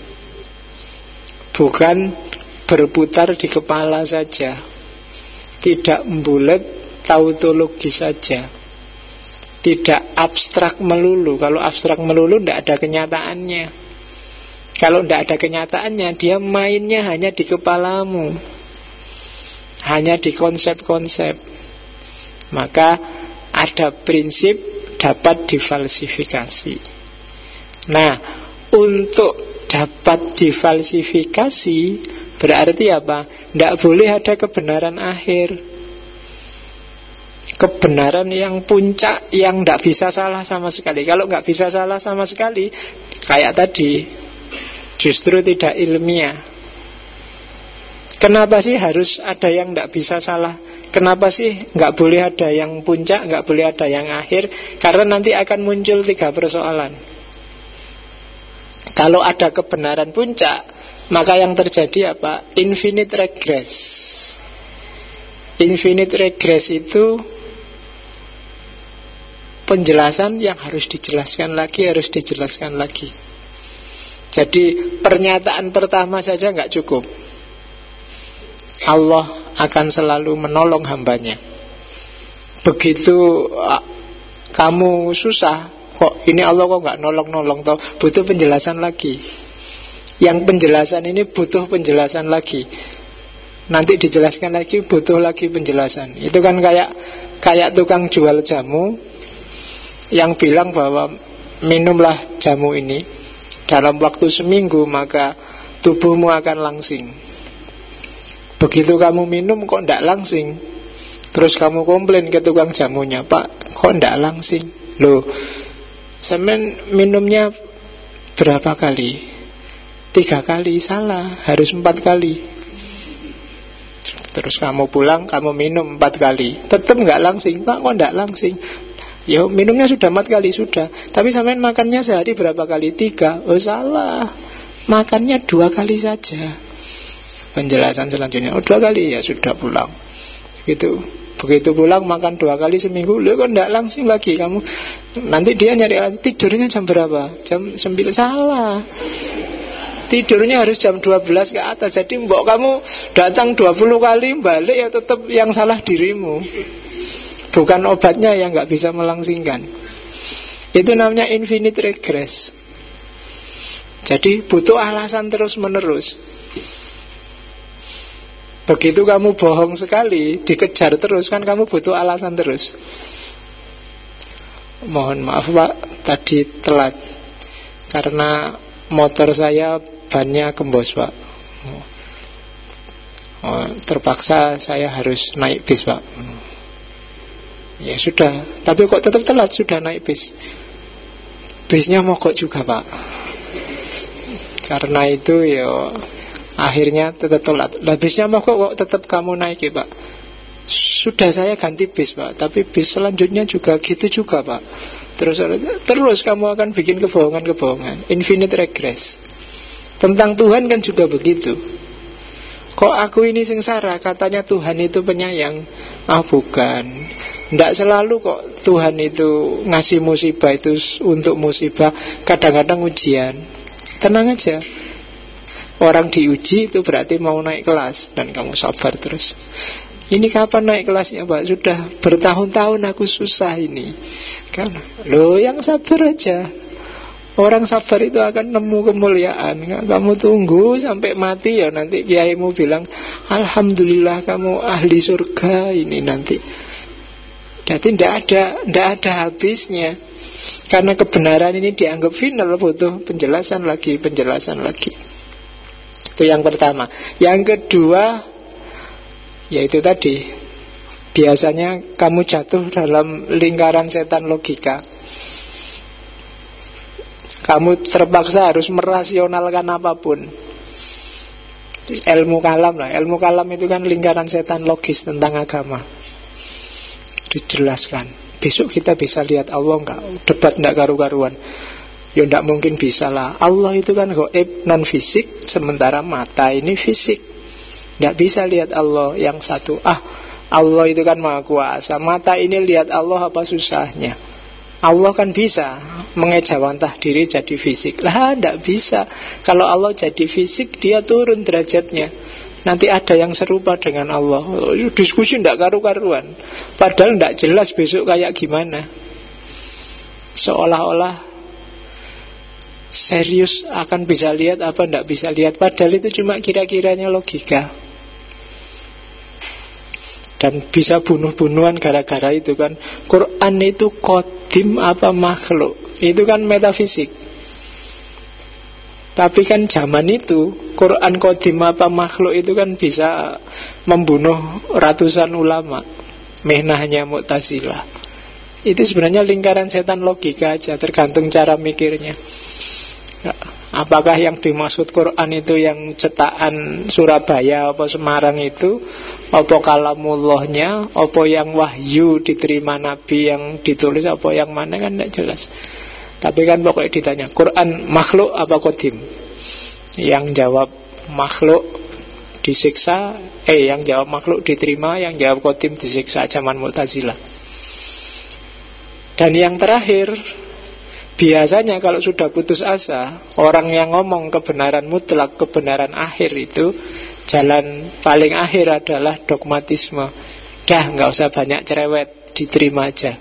bukan berputar di kepala saja, tidak bulat tautologi saja, tidak abstrak melulu. Kalau abstrak melulu tidak ada kenyataannya. Kalau tidak ada kenyataannya, dia mainnya hanya di kepalamu, hanya di konsep-konsep. Maka ada prinsip dapat difalsifikasi. Nah, untuk dapat difalsifikasi berarti apa? Tidak boleh ada kebenaran akhir, kebenaran yang puncak, yang tidak bisa salah sama sekali. Kalau nggak bisa salah sama sekali, kayak tadi, justru tidak ilmiah. Kenapa sih harus ada yang tidak bisa salah? Kenapa sih nggak boleh ada yang puncak, nggak boleh ada yang akhir? Karena nanti akan muncul tiga persoalan. Kalau ada kebenaran puncak, maka yang terjadi apa? Infinite regress. Infinite regress itu penjelasan yang harus dijelaskan lagi, harus dijelaskan lagi. Jadi pernyataan pertama saja nggak cukup. Allah akan selalu menolong hambanya. Begitu uh, kamu susah, kok ini Allah kok nggak nolong-nolong, toh butuh penjelasan lagi. Yang penjelasan ini butuh penjelasan lagi. Nanti dijelaskan lagi, butuh lagi penjelasan. Itu kan kayak kayak tukang jual jamu yang bilang bahwa minumlah jamu ini dalam waktu seminggu maka tubuhmu akan langsing. Begitu kamu minum kok ndak langsing, terus kamu komplain ke tukang jamunya, Pak, kok ndak langsing? Loh, semen minumnya berapa kali? Tiga kali, salah, harus empat kali. Terus kamu pulang, kamu minum empat kali, tetap nggak langsing, Pak, kok ndak langsing? Ya minumnya sudah empat kali, sudah. Tapi sampean makannya sehari berapa kali? Tiga. Oh salah, makannya dua kali saja. Penjelasan selanjutnya, oh dua kali, ya sudah pulang. Gitu. Begitu pulang makan dua kali seminggu, lu kok ndak langsing lagi kamu? Nanti dia nyari lagi, tidurnya jam berapa? Jam sembilan, salah. Tidurnya harus jam dua belas ke atas. Jadi mbok kamu datang dua puluh kali, balik ya tetap yang salah dirimu, bukan obatnya yang gak bisa melangsingkan. Itu namanya infinite regress. Jadi butuh alasan terus menerus. Begitu kamu bohong sekali, dikejar terus, kan kamu butuh alasan terus. Mohon maaf Pak, tadi telat karena motor saya bannya kembos Pak. Oh, terpaksa saya harus naik bis Pak. Ya sudah, tapi kok tetap telat, sudah naik bis. Bisnya mogok juga Pak. Karena itu ya akhirnya tetap telat. Lah bisnya mogok kok tetap kamu naik ya Pak. Sudah saya ganti bis Pak, tapi bis selanjutnya juga gitu juga Pak. Terus terus kamu akan bikin kebohongan-kebohongan. Infinite regress. Tentang Tuhan kan juga begitu. Kok aku ini sengsara, katanya Tuhan itu penyayang. Ah bukan. Tidak selalu kok Tuhan itu ngasih musibah itu untuk musibah. Kadang-kadang ujian. Tenang aja. Orang diuji itu berarti mau naik kelas, dan kamu sabar terus. Ini kapan naik kelasnya Pak? Sudah bertahun-tahun aku susah ini kan. Loh yang sabar aja. Orang sabar itu akan nemu kemuliaan. Kamu tunggu sampai mati ya, nanti kiaimu bilang alhamdulillah kamu ahli surga ini nanti. Jadi tidak ada, tidak ada habisnya. Karena kebenaran ini dianggap final, butuh penjelasan lagi, penjelasan lagi. Itu yang pertama. Yang kedua, yaitu tadi, biasanya kamu jatuh dalam lingkaran setan logika. Kamu terpaksa harus merasionalkan apapun. Ilmu kalam lah, ilmu kalam itu kan lingkaran setan logis tentang agama. Dijelaskan, besok kita bisa lihat Allah enggak? Debat enggak karu-karuan. Ya enggak mungkin bisa lah. Allah itu kan gaib, non fisik, sementara mata ini fisik. Enggak bisa lihat Allah yang satu. Ah, Allah itu kan maha kuasa. Mata ini lihat Allah apa susahnya? Allah kan bisa mengejawantah diri jadi fisik. Lah enggak bisa. Kalau Allah jadi fisik, dia turun derajatnya. Nanti ada yang serupa dengan Allah. Diskusi enggak karu-karuan. Padahal enggak jelas besok kayak gimana. Seolah-olah serius akan bisa lihat apa enggak bisa lihat. Padahal itu cuma kira-kiranya logika. Dan bisa bunuh-bunuhan gara-gara itu kan. Quran itu kodim apa makhluk, itu kan metafisik. Tapi kan zaman itu Quran kodim apa makhluk itu kan bisa membunuh ratusan ulama. Mehnahnya Mu'tazilah. Itu sebenarnya lingkaran setan logika aja, tergantung cara mikirnya. Apakah yang dimaksud Quran itu yang cetakan Surabaya apa Semarang itu, apa kalamullahnya, apa yang wahyu diterima Nabi yang ditulis, apa yang mana kan tidak jelas. Tapi kan pokoknya ditanya, Quran makhluk apa kodim? Yang jawab makhluk disiksa, eh yang jawab makhluk diterima, yang jawab kodim disiksa, zaman Mu'tazilah. Dan yang terakhir, biasanya kalau sudah putus asa, orang yang ngomong kebenaran mutlak, kebenaran akhir itu, jalan paling akhir adalah dogmatisme. Dah, nggak usah banyak cerewet, diterima aja.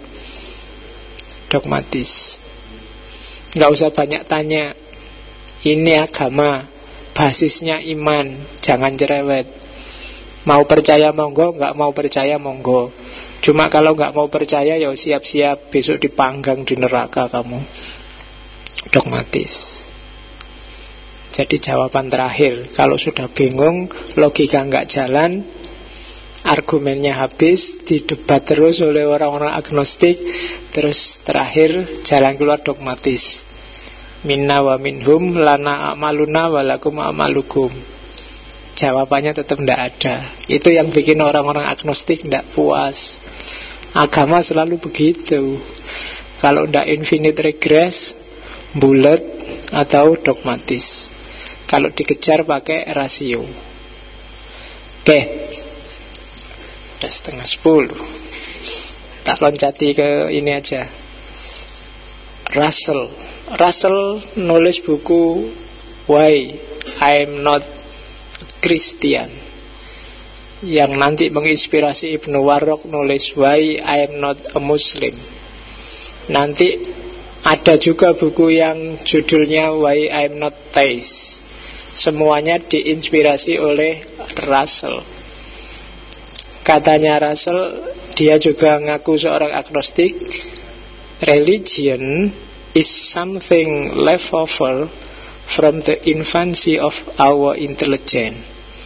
Dogmatis. Nggak usah banyak tanya. Ini agama, basisnya iman, jangan cerewet. Mau percaya monggo, nggak mau percaya monggo. Cuma kalau nggak mau percaya, ya siap-siap besok dipanggang di neraka kamu. Dogmatis. Jadi jawaban terakhir, kalau sudah bingung, logika nggak jalan, argumennya habis, didebat terus oleh orang-orang agnostik, terus terakhir jalan keluar dogmatis. Minna wa minhum lana a'maluna walakum a'malukum. Jawabannya tetap tidak ada. Itu yang bikin orang-orang agnostik tidak puas. Agama selalu begitu. Kalau tidak infinite regress, bulat atau dogmatis. Kalau dikejar pakai rasio. Oke, udah setengah sepuluh. Tak loncati ke ini aja. Russell Russell nulis buku Why I'm Not Christian, yang nanti menginspirasi Ibnu Warraq nulis Why I'm Not a Muslim. Nanti ada juga buku yang judulnya Why I'm Not Theist. Semuanya diinspirasi oleh Russell. Katanya Russell, dia juga ngaku seorang agnostik. Religion is something left over from the infancy of our intelligence.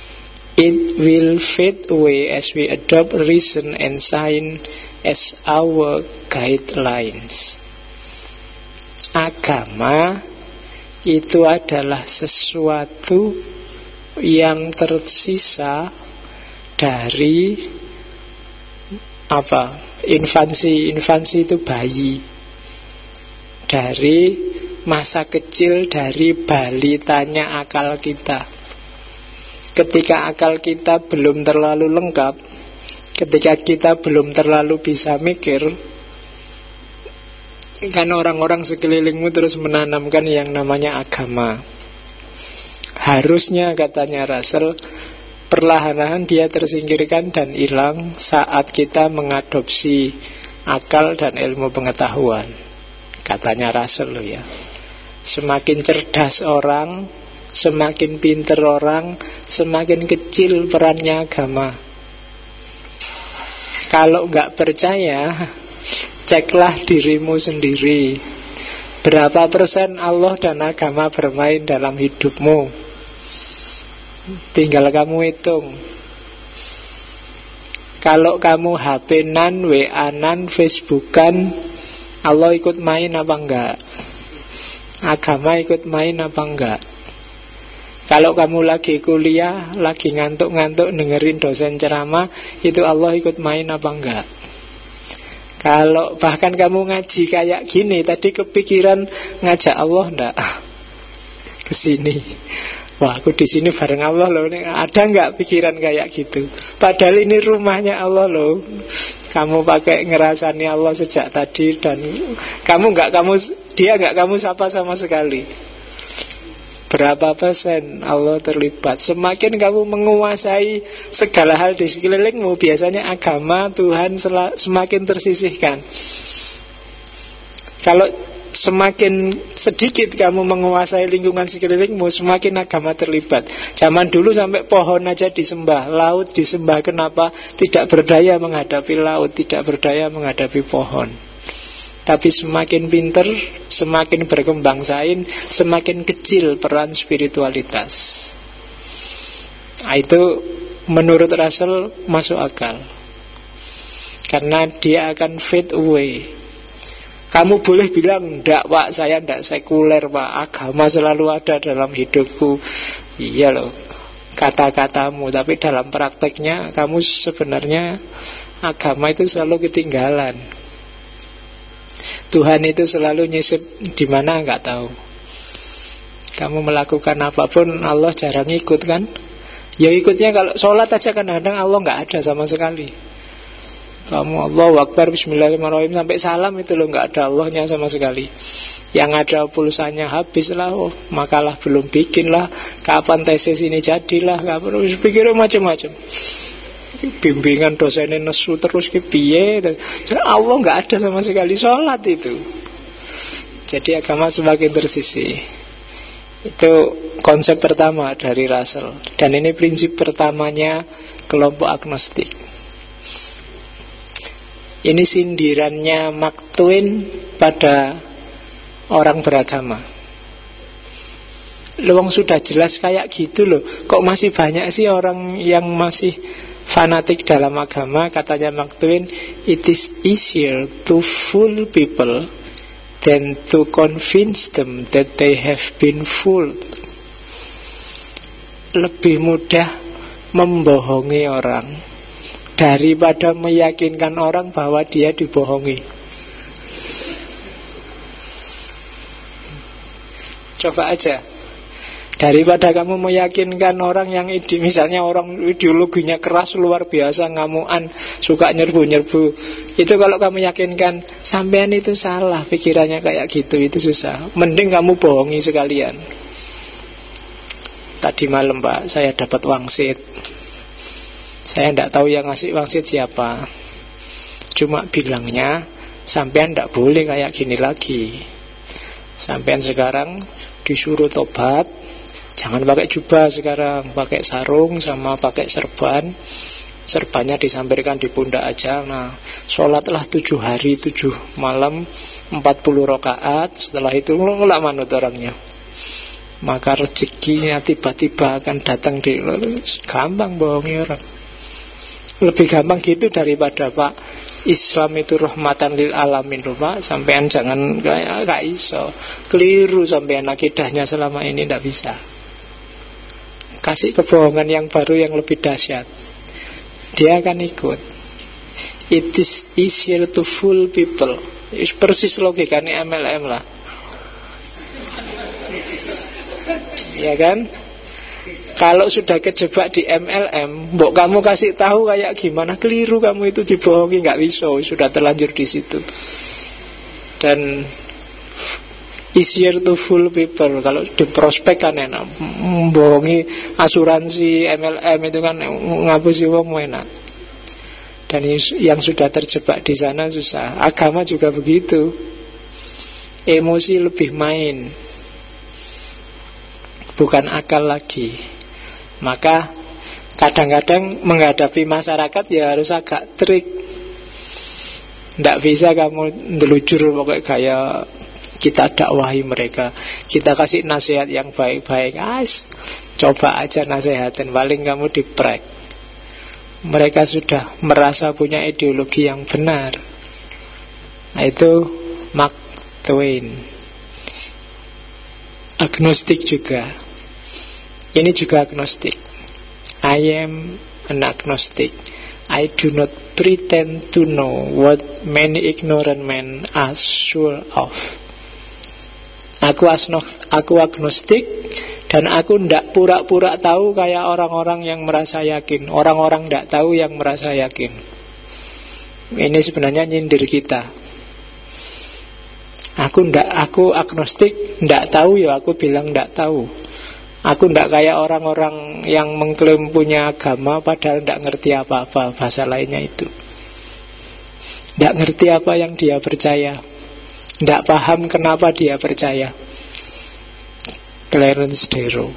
It will fade away as we adopt reason and science as our guidelines. Agama itu adalah sesuatu yang tersisa dari apa? Infansi, infansi itu bayi. Dari masa kecil, dari balitanya akal kita. Ketika akal kita belum terlalu lengkap, ketika kita belum terlalu bisa mikir, kan orang-orang sekelilingmu terus menanamkan yang namanya agama. Harusnya, katanya Russell, perlahan-lahan dia tersingkirkan dan hilang saat kita mengadopsi akal dan ilmu pengetahuan. Katanya Russell loh ya. Semakin cerdas orang, semakin pinter orang, semakin kecil perannya agama. Kalau nggak percaya, Ceklah dirimu sendiri. Berapa persen Allah dan agama bermain dalam hidupmu? Tinggal kamu hitung. Kalau kamu H P-nan, W A-nan, Facebook-an, Allah ikut main apa enggak? Agama ikut main apa enggak? Kalau kamu lagi kuliah, lagi ngantuk-ngantuk dengerin dosen ceramah, itu Allah ikut main apa enggak? Kalau bahkan kamu ngaji kayak gini, tadi kepikiran ngajak Allah enggak? Ke sini. Wah, aku di sini bareng Allah loh. Ada enggak pikiran kayak gitu? Padahal ini rumahnya Allah loh. Kamu pakai ngerasani Allah sejak tadi dan kamu enggak kamu dia enggak kamu sapa sama sekali. Berapa persen Allah terlibat? Semakin kamu menguasai segala hal di sekelilingmu, biasanya agama Tuhan semakin tersisihkan. Kalau semakin sedikit kamu menguasai lingkungan sekelilingmu, semakin agama terlibat. Zaman dulu sampai pohon aja disembah, laut disembah. Kenapa? Tidak berdaya menghadapi laut, tidak berdaya menghadapi pohon. Tapi semakin pinter, semakin berkembang sains, semakin kecil peran spiritualitas. Nah, itu menurut Russell masuk akal. Karena dia akan fade away. Kamu boleh bilang, enggak pak, saya enggak sekuler pak, agama selalu ada dalam hidupku. Iya loh, kata-katamu. Tapi dalam prakteknya, kamu sebenarnya agama itu selalu ketinggalan. Tuhan itu selalu nyisip di mana enggak tahu. Kamu melakukan apapun, Allah jarang ikut kan? Ya ikutnya kalau sholat aja kadang-kadang Allah enggak ada sama sekali. Kamu Allahu Akbar, Bismillahirrahmanirrahim sampai salam itu loh enggak ada Allahnya sama sekali. Yang ada pulsanya habis lah, oh, makalah belum bikin lah, kapan tesis ini jadilah, kapan pikirnya macam-macam. Bimbingan dosennya nesu terus ke piye. Jadi Allah nggak ada sama sekali sholat itu. Jadi agama semakin tersisih. Itu konsep pertama dari Russell. Dan ini prinsip pertamanya kelompok agnostik. Ini sindirannya Mark Twain pada orang beragama. Luang sudah jelas kayak gitu loh, kok masih banyak sih orang yang masih fanatik dalam agama. Katanya Mark Twain, it is easier to fool people than to convince them that they have been fooled. Lebih mudah membohongi orang daripada meyakinkan orang bahwa dia dibohongi. Coba aja, daripada kamu meyakinkan orang yang ide, misalnya orang ideologinya keras luar biasa, ngamuan, suka nyerbu-nyerbu, itu kalau kamu yakinkan sampean itu salah pikirannya kayak gitu, itu susah. Mending kamu bohongi sekalian. Tadi malam pak, saya dapat wangsit. Saya tidak tahu yang ngasih wangsit siapa. Cuma bilangnya sampean tidak boleh kayak gini lagi. Sampean sekarang disuruh tobat, jangan pakai jubah sekarang, pakai sarung sama pakai serban. Serbannya disampaikan di pundak aja. Nah, sholatlah tujuh hari tujuh malam empat puluh rakaat. Setelah itu ngelak manut orangnya, maka rezekinya tiba-tiba akan datang di. Gampang bohongi orang. Lebih gampang gitu daripada pak, Islam itu rahmatan lil alamin loh pak. Sampean jangan kayak gak iso, keliru sampean akidahnya selama ini, tidak bisa. Kasih kebohongan yang baru yang lebih dahsyat, dia akan ikut. It is easier to fool people. Persis logikanya M L M lah, ya kan? Kalau sudah kejebak di M L M, mbok kamu kasih tahu kayak gimana, keliru kamu itu dibohongi, nggak bisa, sudah terlanjur di situ. Dan easier to fool people, kalau di prospek kan enak, membohongi asuransi M L M itu kan ngapusi wong enak. Dan yang sudah terjebak di sana susah. Agama juga begitu, emosi lebih main, bukan akal lagi. Maka kadang-kadang menghadapi masyarakat ya harus agak trik. Tidak bisa kamu ndelujur pokoknya gaya kita dakwahi mereka, kita kasih nasihat yang baik-baik. Ais, coba aja nasihatin, paling kamu diprek. Mereka sudah merasa punya ideologi yang benar. Nah, itu Mark Twain. Agnostik juga. Ini juga agnostik. I am an agnostic. I do not pretend to know what many ignorant men are sure of. Aku asno, aku agnostik, dan aku ndak pura-pura tahu kayak orang-orang yang merasa yakin. Orang-orang ndak tahu yang merasa yakin. Ini sebenarnya nyindir kita. Aku ndak, aku agnostik, ndak tahu ya aku bilang ndak tahu. Aku ndak kayak orang-orang yang mengklaim punya agama padahal ndak ngerti apa-apa. Bahasa lainnya itu, ndak ngerti apa yang dia percaya, ndak paham kenapa dia percaya. Clarence Darrow.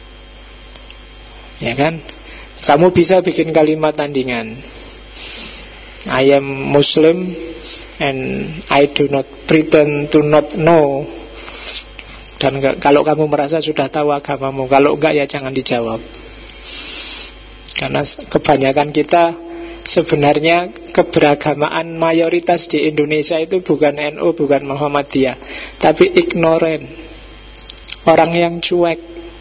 Ya kan? Kamu bisa bikin kalimat tandingan. I am Muslim and I do not pretend to not know. Dan enggak, kalau kamu merasa sudah tahu agamamu, kalau enggak ya jangan dijawab. Karena kebanyakan kita sebenarnya keberagamaan mayoritas di Indonesia itu bukan N U, bukan Muhammadiyah, tapi ignorant. Orang yang cuek.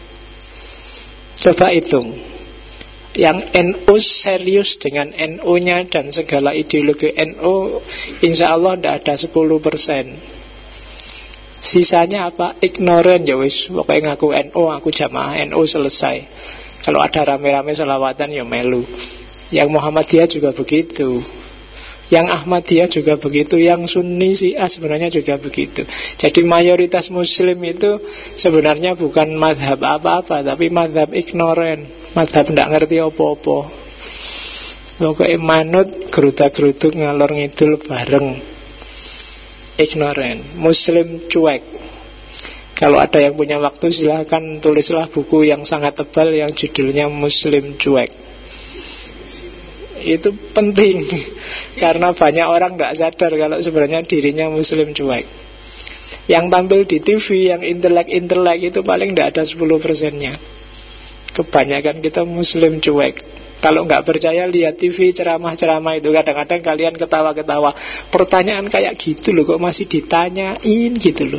Coba hitung. Yang N U serius dengan N U-nya dan segala ideologi N U, insya Allah tidak ada sepuluh persen. Sisanya apa? Ignorant. Ya wis, pokoknya ngaku N U, aku jamaah N U, selesai. Kalau ada rame-rame selawatan ya melu. Yang Muhammadiyah juga begitu, yang Ahmadiyah juga begitu, yang Sunni Syiah sebenarnya juga begitu. Jadi mayoritas Muslim itu sebenarnya bukan madhab apa-apa, tapi madhab ignorant, madhab tidak ngerti apa-apa. Pokoknya manut geruda-geruduk ngalor ngidul bareng. Ignorant. Muslim cuek. Kalau ada yang punya waktu silahkan tulislah buku yang sangat tebal yang judulnya Muslim Cuek. Itu penting karena banyak orang tidak sadar kalau sebenarnya dirinya Muslim cuek. Yang tampil di T V, yang intelek-intelek itu paling tidak ada sepuluh persennya. Kebanyakan kita Muslim cuek. Kalau nggak percaya lihat T V ceramah-ceramah itu, kadang-kadang kalian ketawa-ketawa. Pertanyaan kayak gitu loh kok masih ditanyain gitu loh.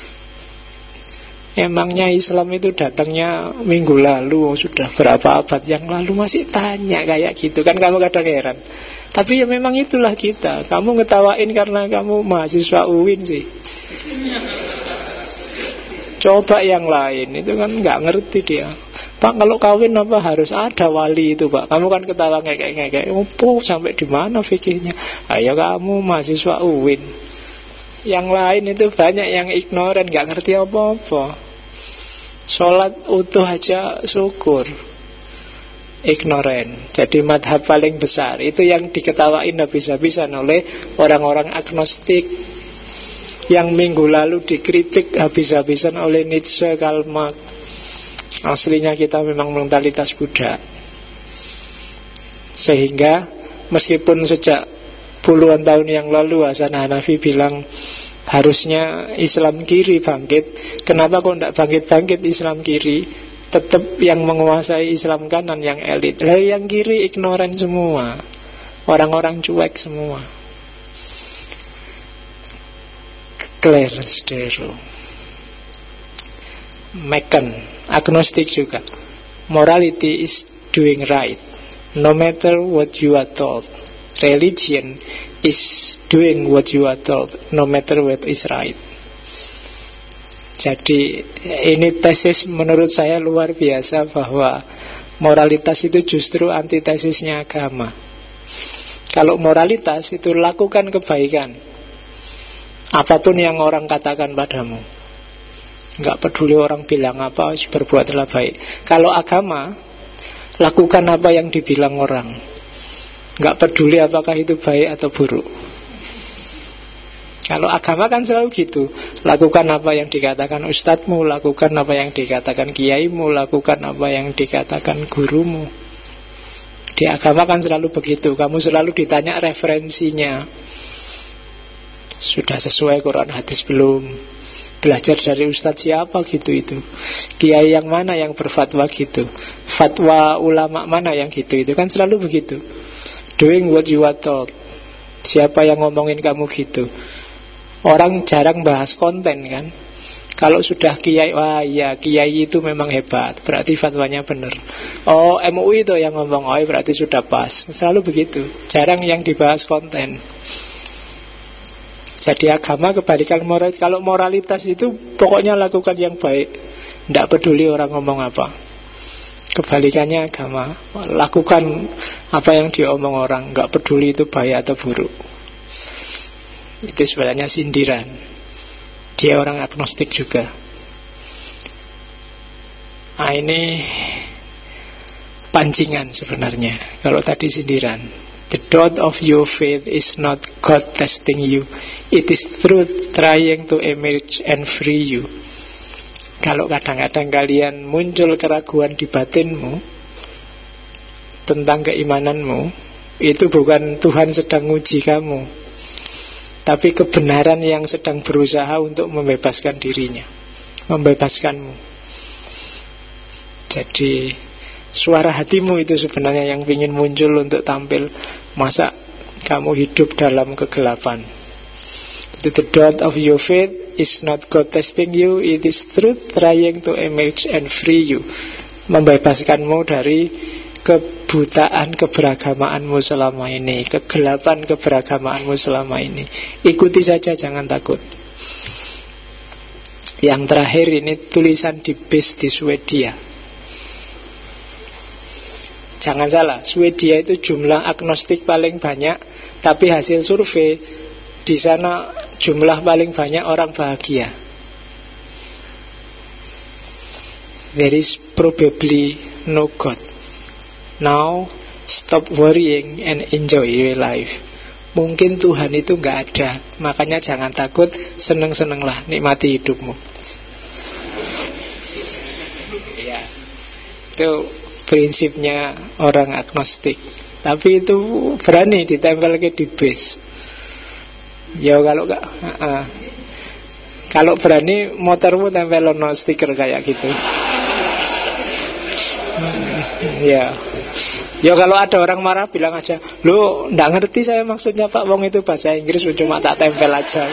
Emangnya Islam itu datangnya minggu lalu, sudah berapa abad yang lalu masih tanya kayak gitu. Kan kamu kadang heran. Tapi ya memang itulah kita. Kamu ngetawain karena kamu mahasiswa U I N sih. Coba yang lain, itu kan nggak ngerti dia. Pak, kalau kawin apa harus ada wali itu, Pak? Kamu kan ketawa ngekek-ngekek. Oh, sampai di mana fikihnya? Ayo kamu mahasiswa U I N. Yang lain itu banyak yang ignoran, nggak ngerti apa-apa. Sholat utuh aja syukur. Ignoran. Jadi madhab paling besar itu yang diketawain habis-habisan oleh orang-orang agnostik, yang minggu lalu dikritik habis-habisan oleh Nietzsche, Karl Marx. Aslinya kita memang mentalitas Buddha. Sehingga meskipun sejak puluhan tahun yang lalu Hasan Hanafi bilang harusnya Islam kiri bangkit, kenapa kok tidak bangkit-bangkit Islam kiri? Tetap yang menguasai Islam kanan yang elit. Lah yang kiri ignoran semua, orang-orang cuek semua. Clarence Darrow. Macon, agnostik juga. Morality is doing right, no matter what you are told. Religion is doing what you are told, no matter what is right. Jadi ini tesis menurut saya luar biasa, bahwa moralitas itu justru antitesisnya agama. Kalau moralitas itu lakukan kebaikan, apapun yang orang katakan padamu, nggak peduli orang bilang apa, berbuatlah baik. Kalau agama, lakukan apa yang dibilang orang, nggak peduli apakah itu baik atau buruk. Kalau agama kan selalu gitu, lakukan apa yang dikatakan ustadzmu, lakukan apa yang dikatakan kiaimu, lakukan apa yang dikatakan gurumu. Di agama kan selalu begitu, kamu selalu ditanya referensinya. Sudah sesuai Quran hadis belum? Belajar dari ustadz siapa gitu itu? Kiai yang mana yang berfatwa gitu? Fatwa ulama mana yang gitu? Itu kan selalu begitu. Doing what you are told. Siapa yang ngomongin kamu gitu? Orang jarang bahas konten kan. Kalau sudah kiai, wah iya kiai itu memang hebat, berarti fatwanya benar. Oh M U I itu yang ngomong, oh berarti sudah pas. Selalu begitu. Jarang yang dibahas konten. Jadi agama kebalikan moral. Kalau moralitas itu pokoknya lakukan yang baik, tidak peduli orang ngomong apa. Kebalikannya agama, lakukan apa yang diomong orang, nggak peduli itu baik atau buruk. Itu sebenarnya sindiran. Dia orang agnostik juga. Nah ini pancingan sebenarnya. Kalau tadi sindiran. The dot of your faith is not God testing you. It is truth trying to emerge and free you. Kalau kadang-kadang kalian muncul keraguan di batinmu tentang keimananmu, itu bukan Tuhan sedang uji kamu, tapi kebenaran yang sedang berusaha untuk membebaskan dirinya, membebaskanmu. Jadi suara hatimu itu sebenarnya yang ingin muncul untuk tampil. Masa kamu hidup dalam kegelapan? The dot of your faith is not God testing you. It is truth trying to emerge and free you. Membebaskanmu dari kebutaan keberagamaanmu selama ini, kegelapan keberagamaanmu selama ini. Ikuti saja, jangan takut. Yang terakhir ini tulisan di base di Swedia. Jangan salah, Swedia itu jumlah agnostik paling banyak, tapi hasil survei di sana jumlah paling banyak orang bahagia. There is probably no God. Now stop worrying and enjoy your life. Mungkin Tuhan itu gak ada, makanya jangan takut, seneng-senenglah, nikmati hidupmu. Ya, itu prinsipnya orang agnostik. Tapi itu berani ditempel ke di base. Ya kalau gak uh, kalau berani motormu tempel no stiker kayak gitu. hmm, Ya Ya kalau ada orang marah bilang aja, "Loh, nggak ngerti saya maksudnya Pak, wong itu bahasa Inggris, cuma tak tempel aja."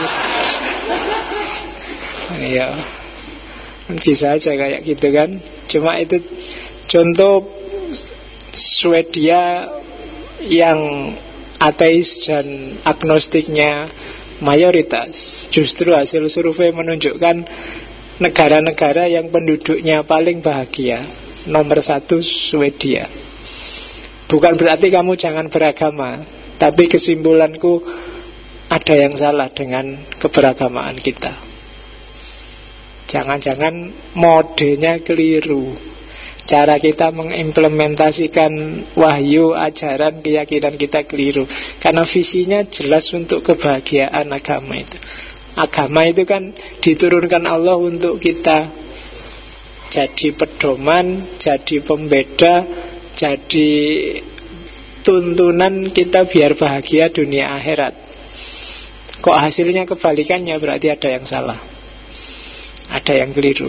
Ya bisa aja kayak gitu kan. Cuma itu contoh Swedia yang ateis dan agnostiknya mayoritas. Justru hasil survei menunjukkan negara-negara yang penduduknya paling bahagia. Nomor satu Swedia. Bukan berarti kamu jangan beragama, tapi kesimpulanku ada yang salah dengan keberagamaan kita. Jangan-jangan modenya keliru, cara kita mengimplementasikan wahyu, ajaran, keyakinan kita keliru. Karena visinya jelas untuk kebahagiaan agama itu. Agama itu kan diturunkan Allah untuk kita jadi pedoman, jadi pembeda, jadi tuntunan kita biar bahagia dunia akhirat. Kok hasilnya kebalikannya, berarti ada yang salah, ada yang keliru.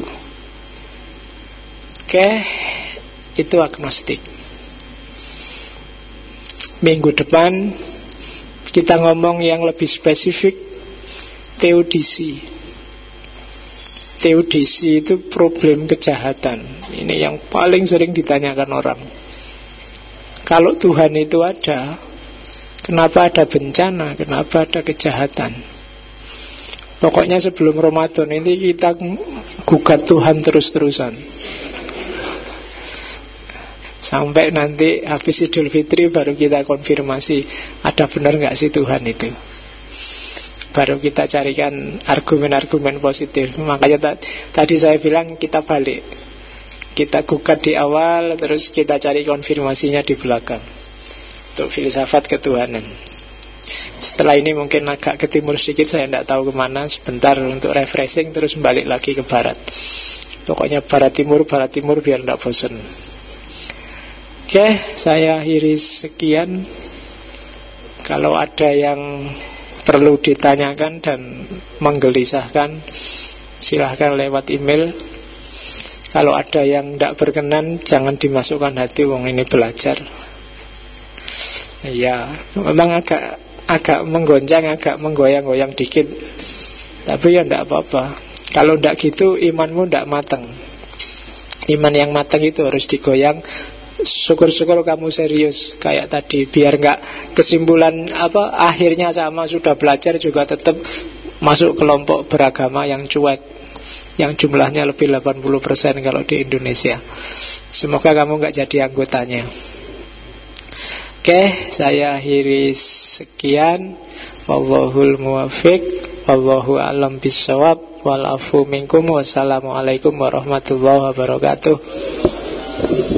Oke, itu agnostik. Minggu depan kita ngomong yang lebih spesifik, teodisi. Teodisi itu problem kejahatan. Ini yang paling sering ditanyakan orang. Kalau Tuhan itu ada, kenapa ada bencana, kenapa ada kejahatan? Pokoknya sebelum Ramadan ini kita gugat Tuhan terus-terusan, sampai nanti habis Idul Fitri baru kita konfirmasi, ada benar gak sih Tuhan itu. Baru kita carikan argumen-argumen positif. Makanya tadi saya bilang kita balik, kita gugat di awal, terus kita cari konfirmasinya di belakang. Untuk filsafat ketuhanan. Setelah ini mungkin agak ke timur sedikit, saya tidak tahu kemana, sebentar untuk refreshing, terus balik lagi ke barat. Pokoknya barat timur, barat timur biar tidak bosan. Oke, saya akhiri sekian. Kalau ada yang perlu ditanyakan dan menggelisahkan, silahkan lewat email. Kalau ada yang tidak berkenan, jangan dimasukkan hati, wong ini belajar. Ya, memang agak agak menggoncang, agak menggoyang-goyang dikit, tapi ya tidak apa-apa. Kalau tidak gitu, imanmu tidak matang. Iman yang matang itu harus digoyang. Syukur-syukur kamu serius kayak tadi, biar nggak kesimpulan apa akhirnya sama, sudah belajar juga tetap masuk kelompok beragama yang cuek, yang jumlahnya lebih delapan puluh persen kalau di Indonesia. Semoga kamu nggak jadi anggotanya. Oke, saya akhiri sekian. Wallahul muwaffiq, wallahu a'lam bissawab, wal afu minkum. Wassalamualaikum warahmatullahi wabarakatuh.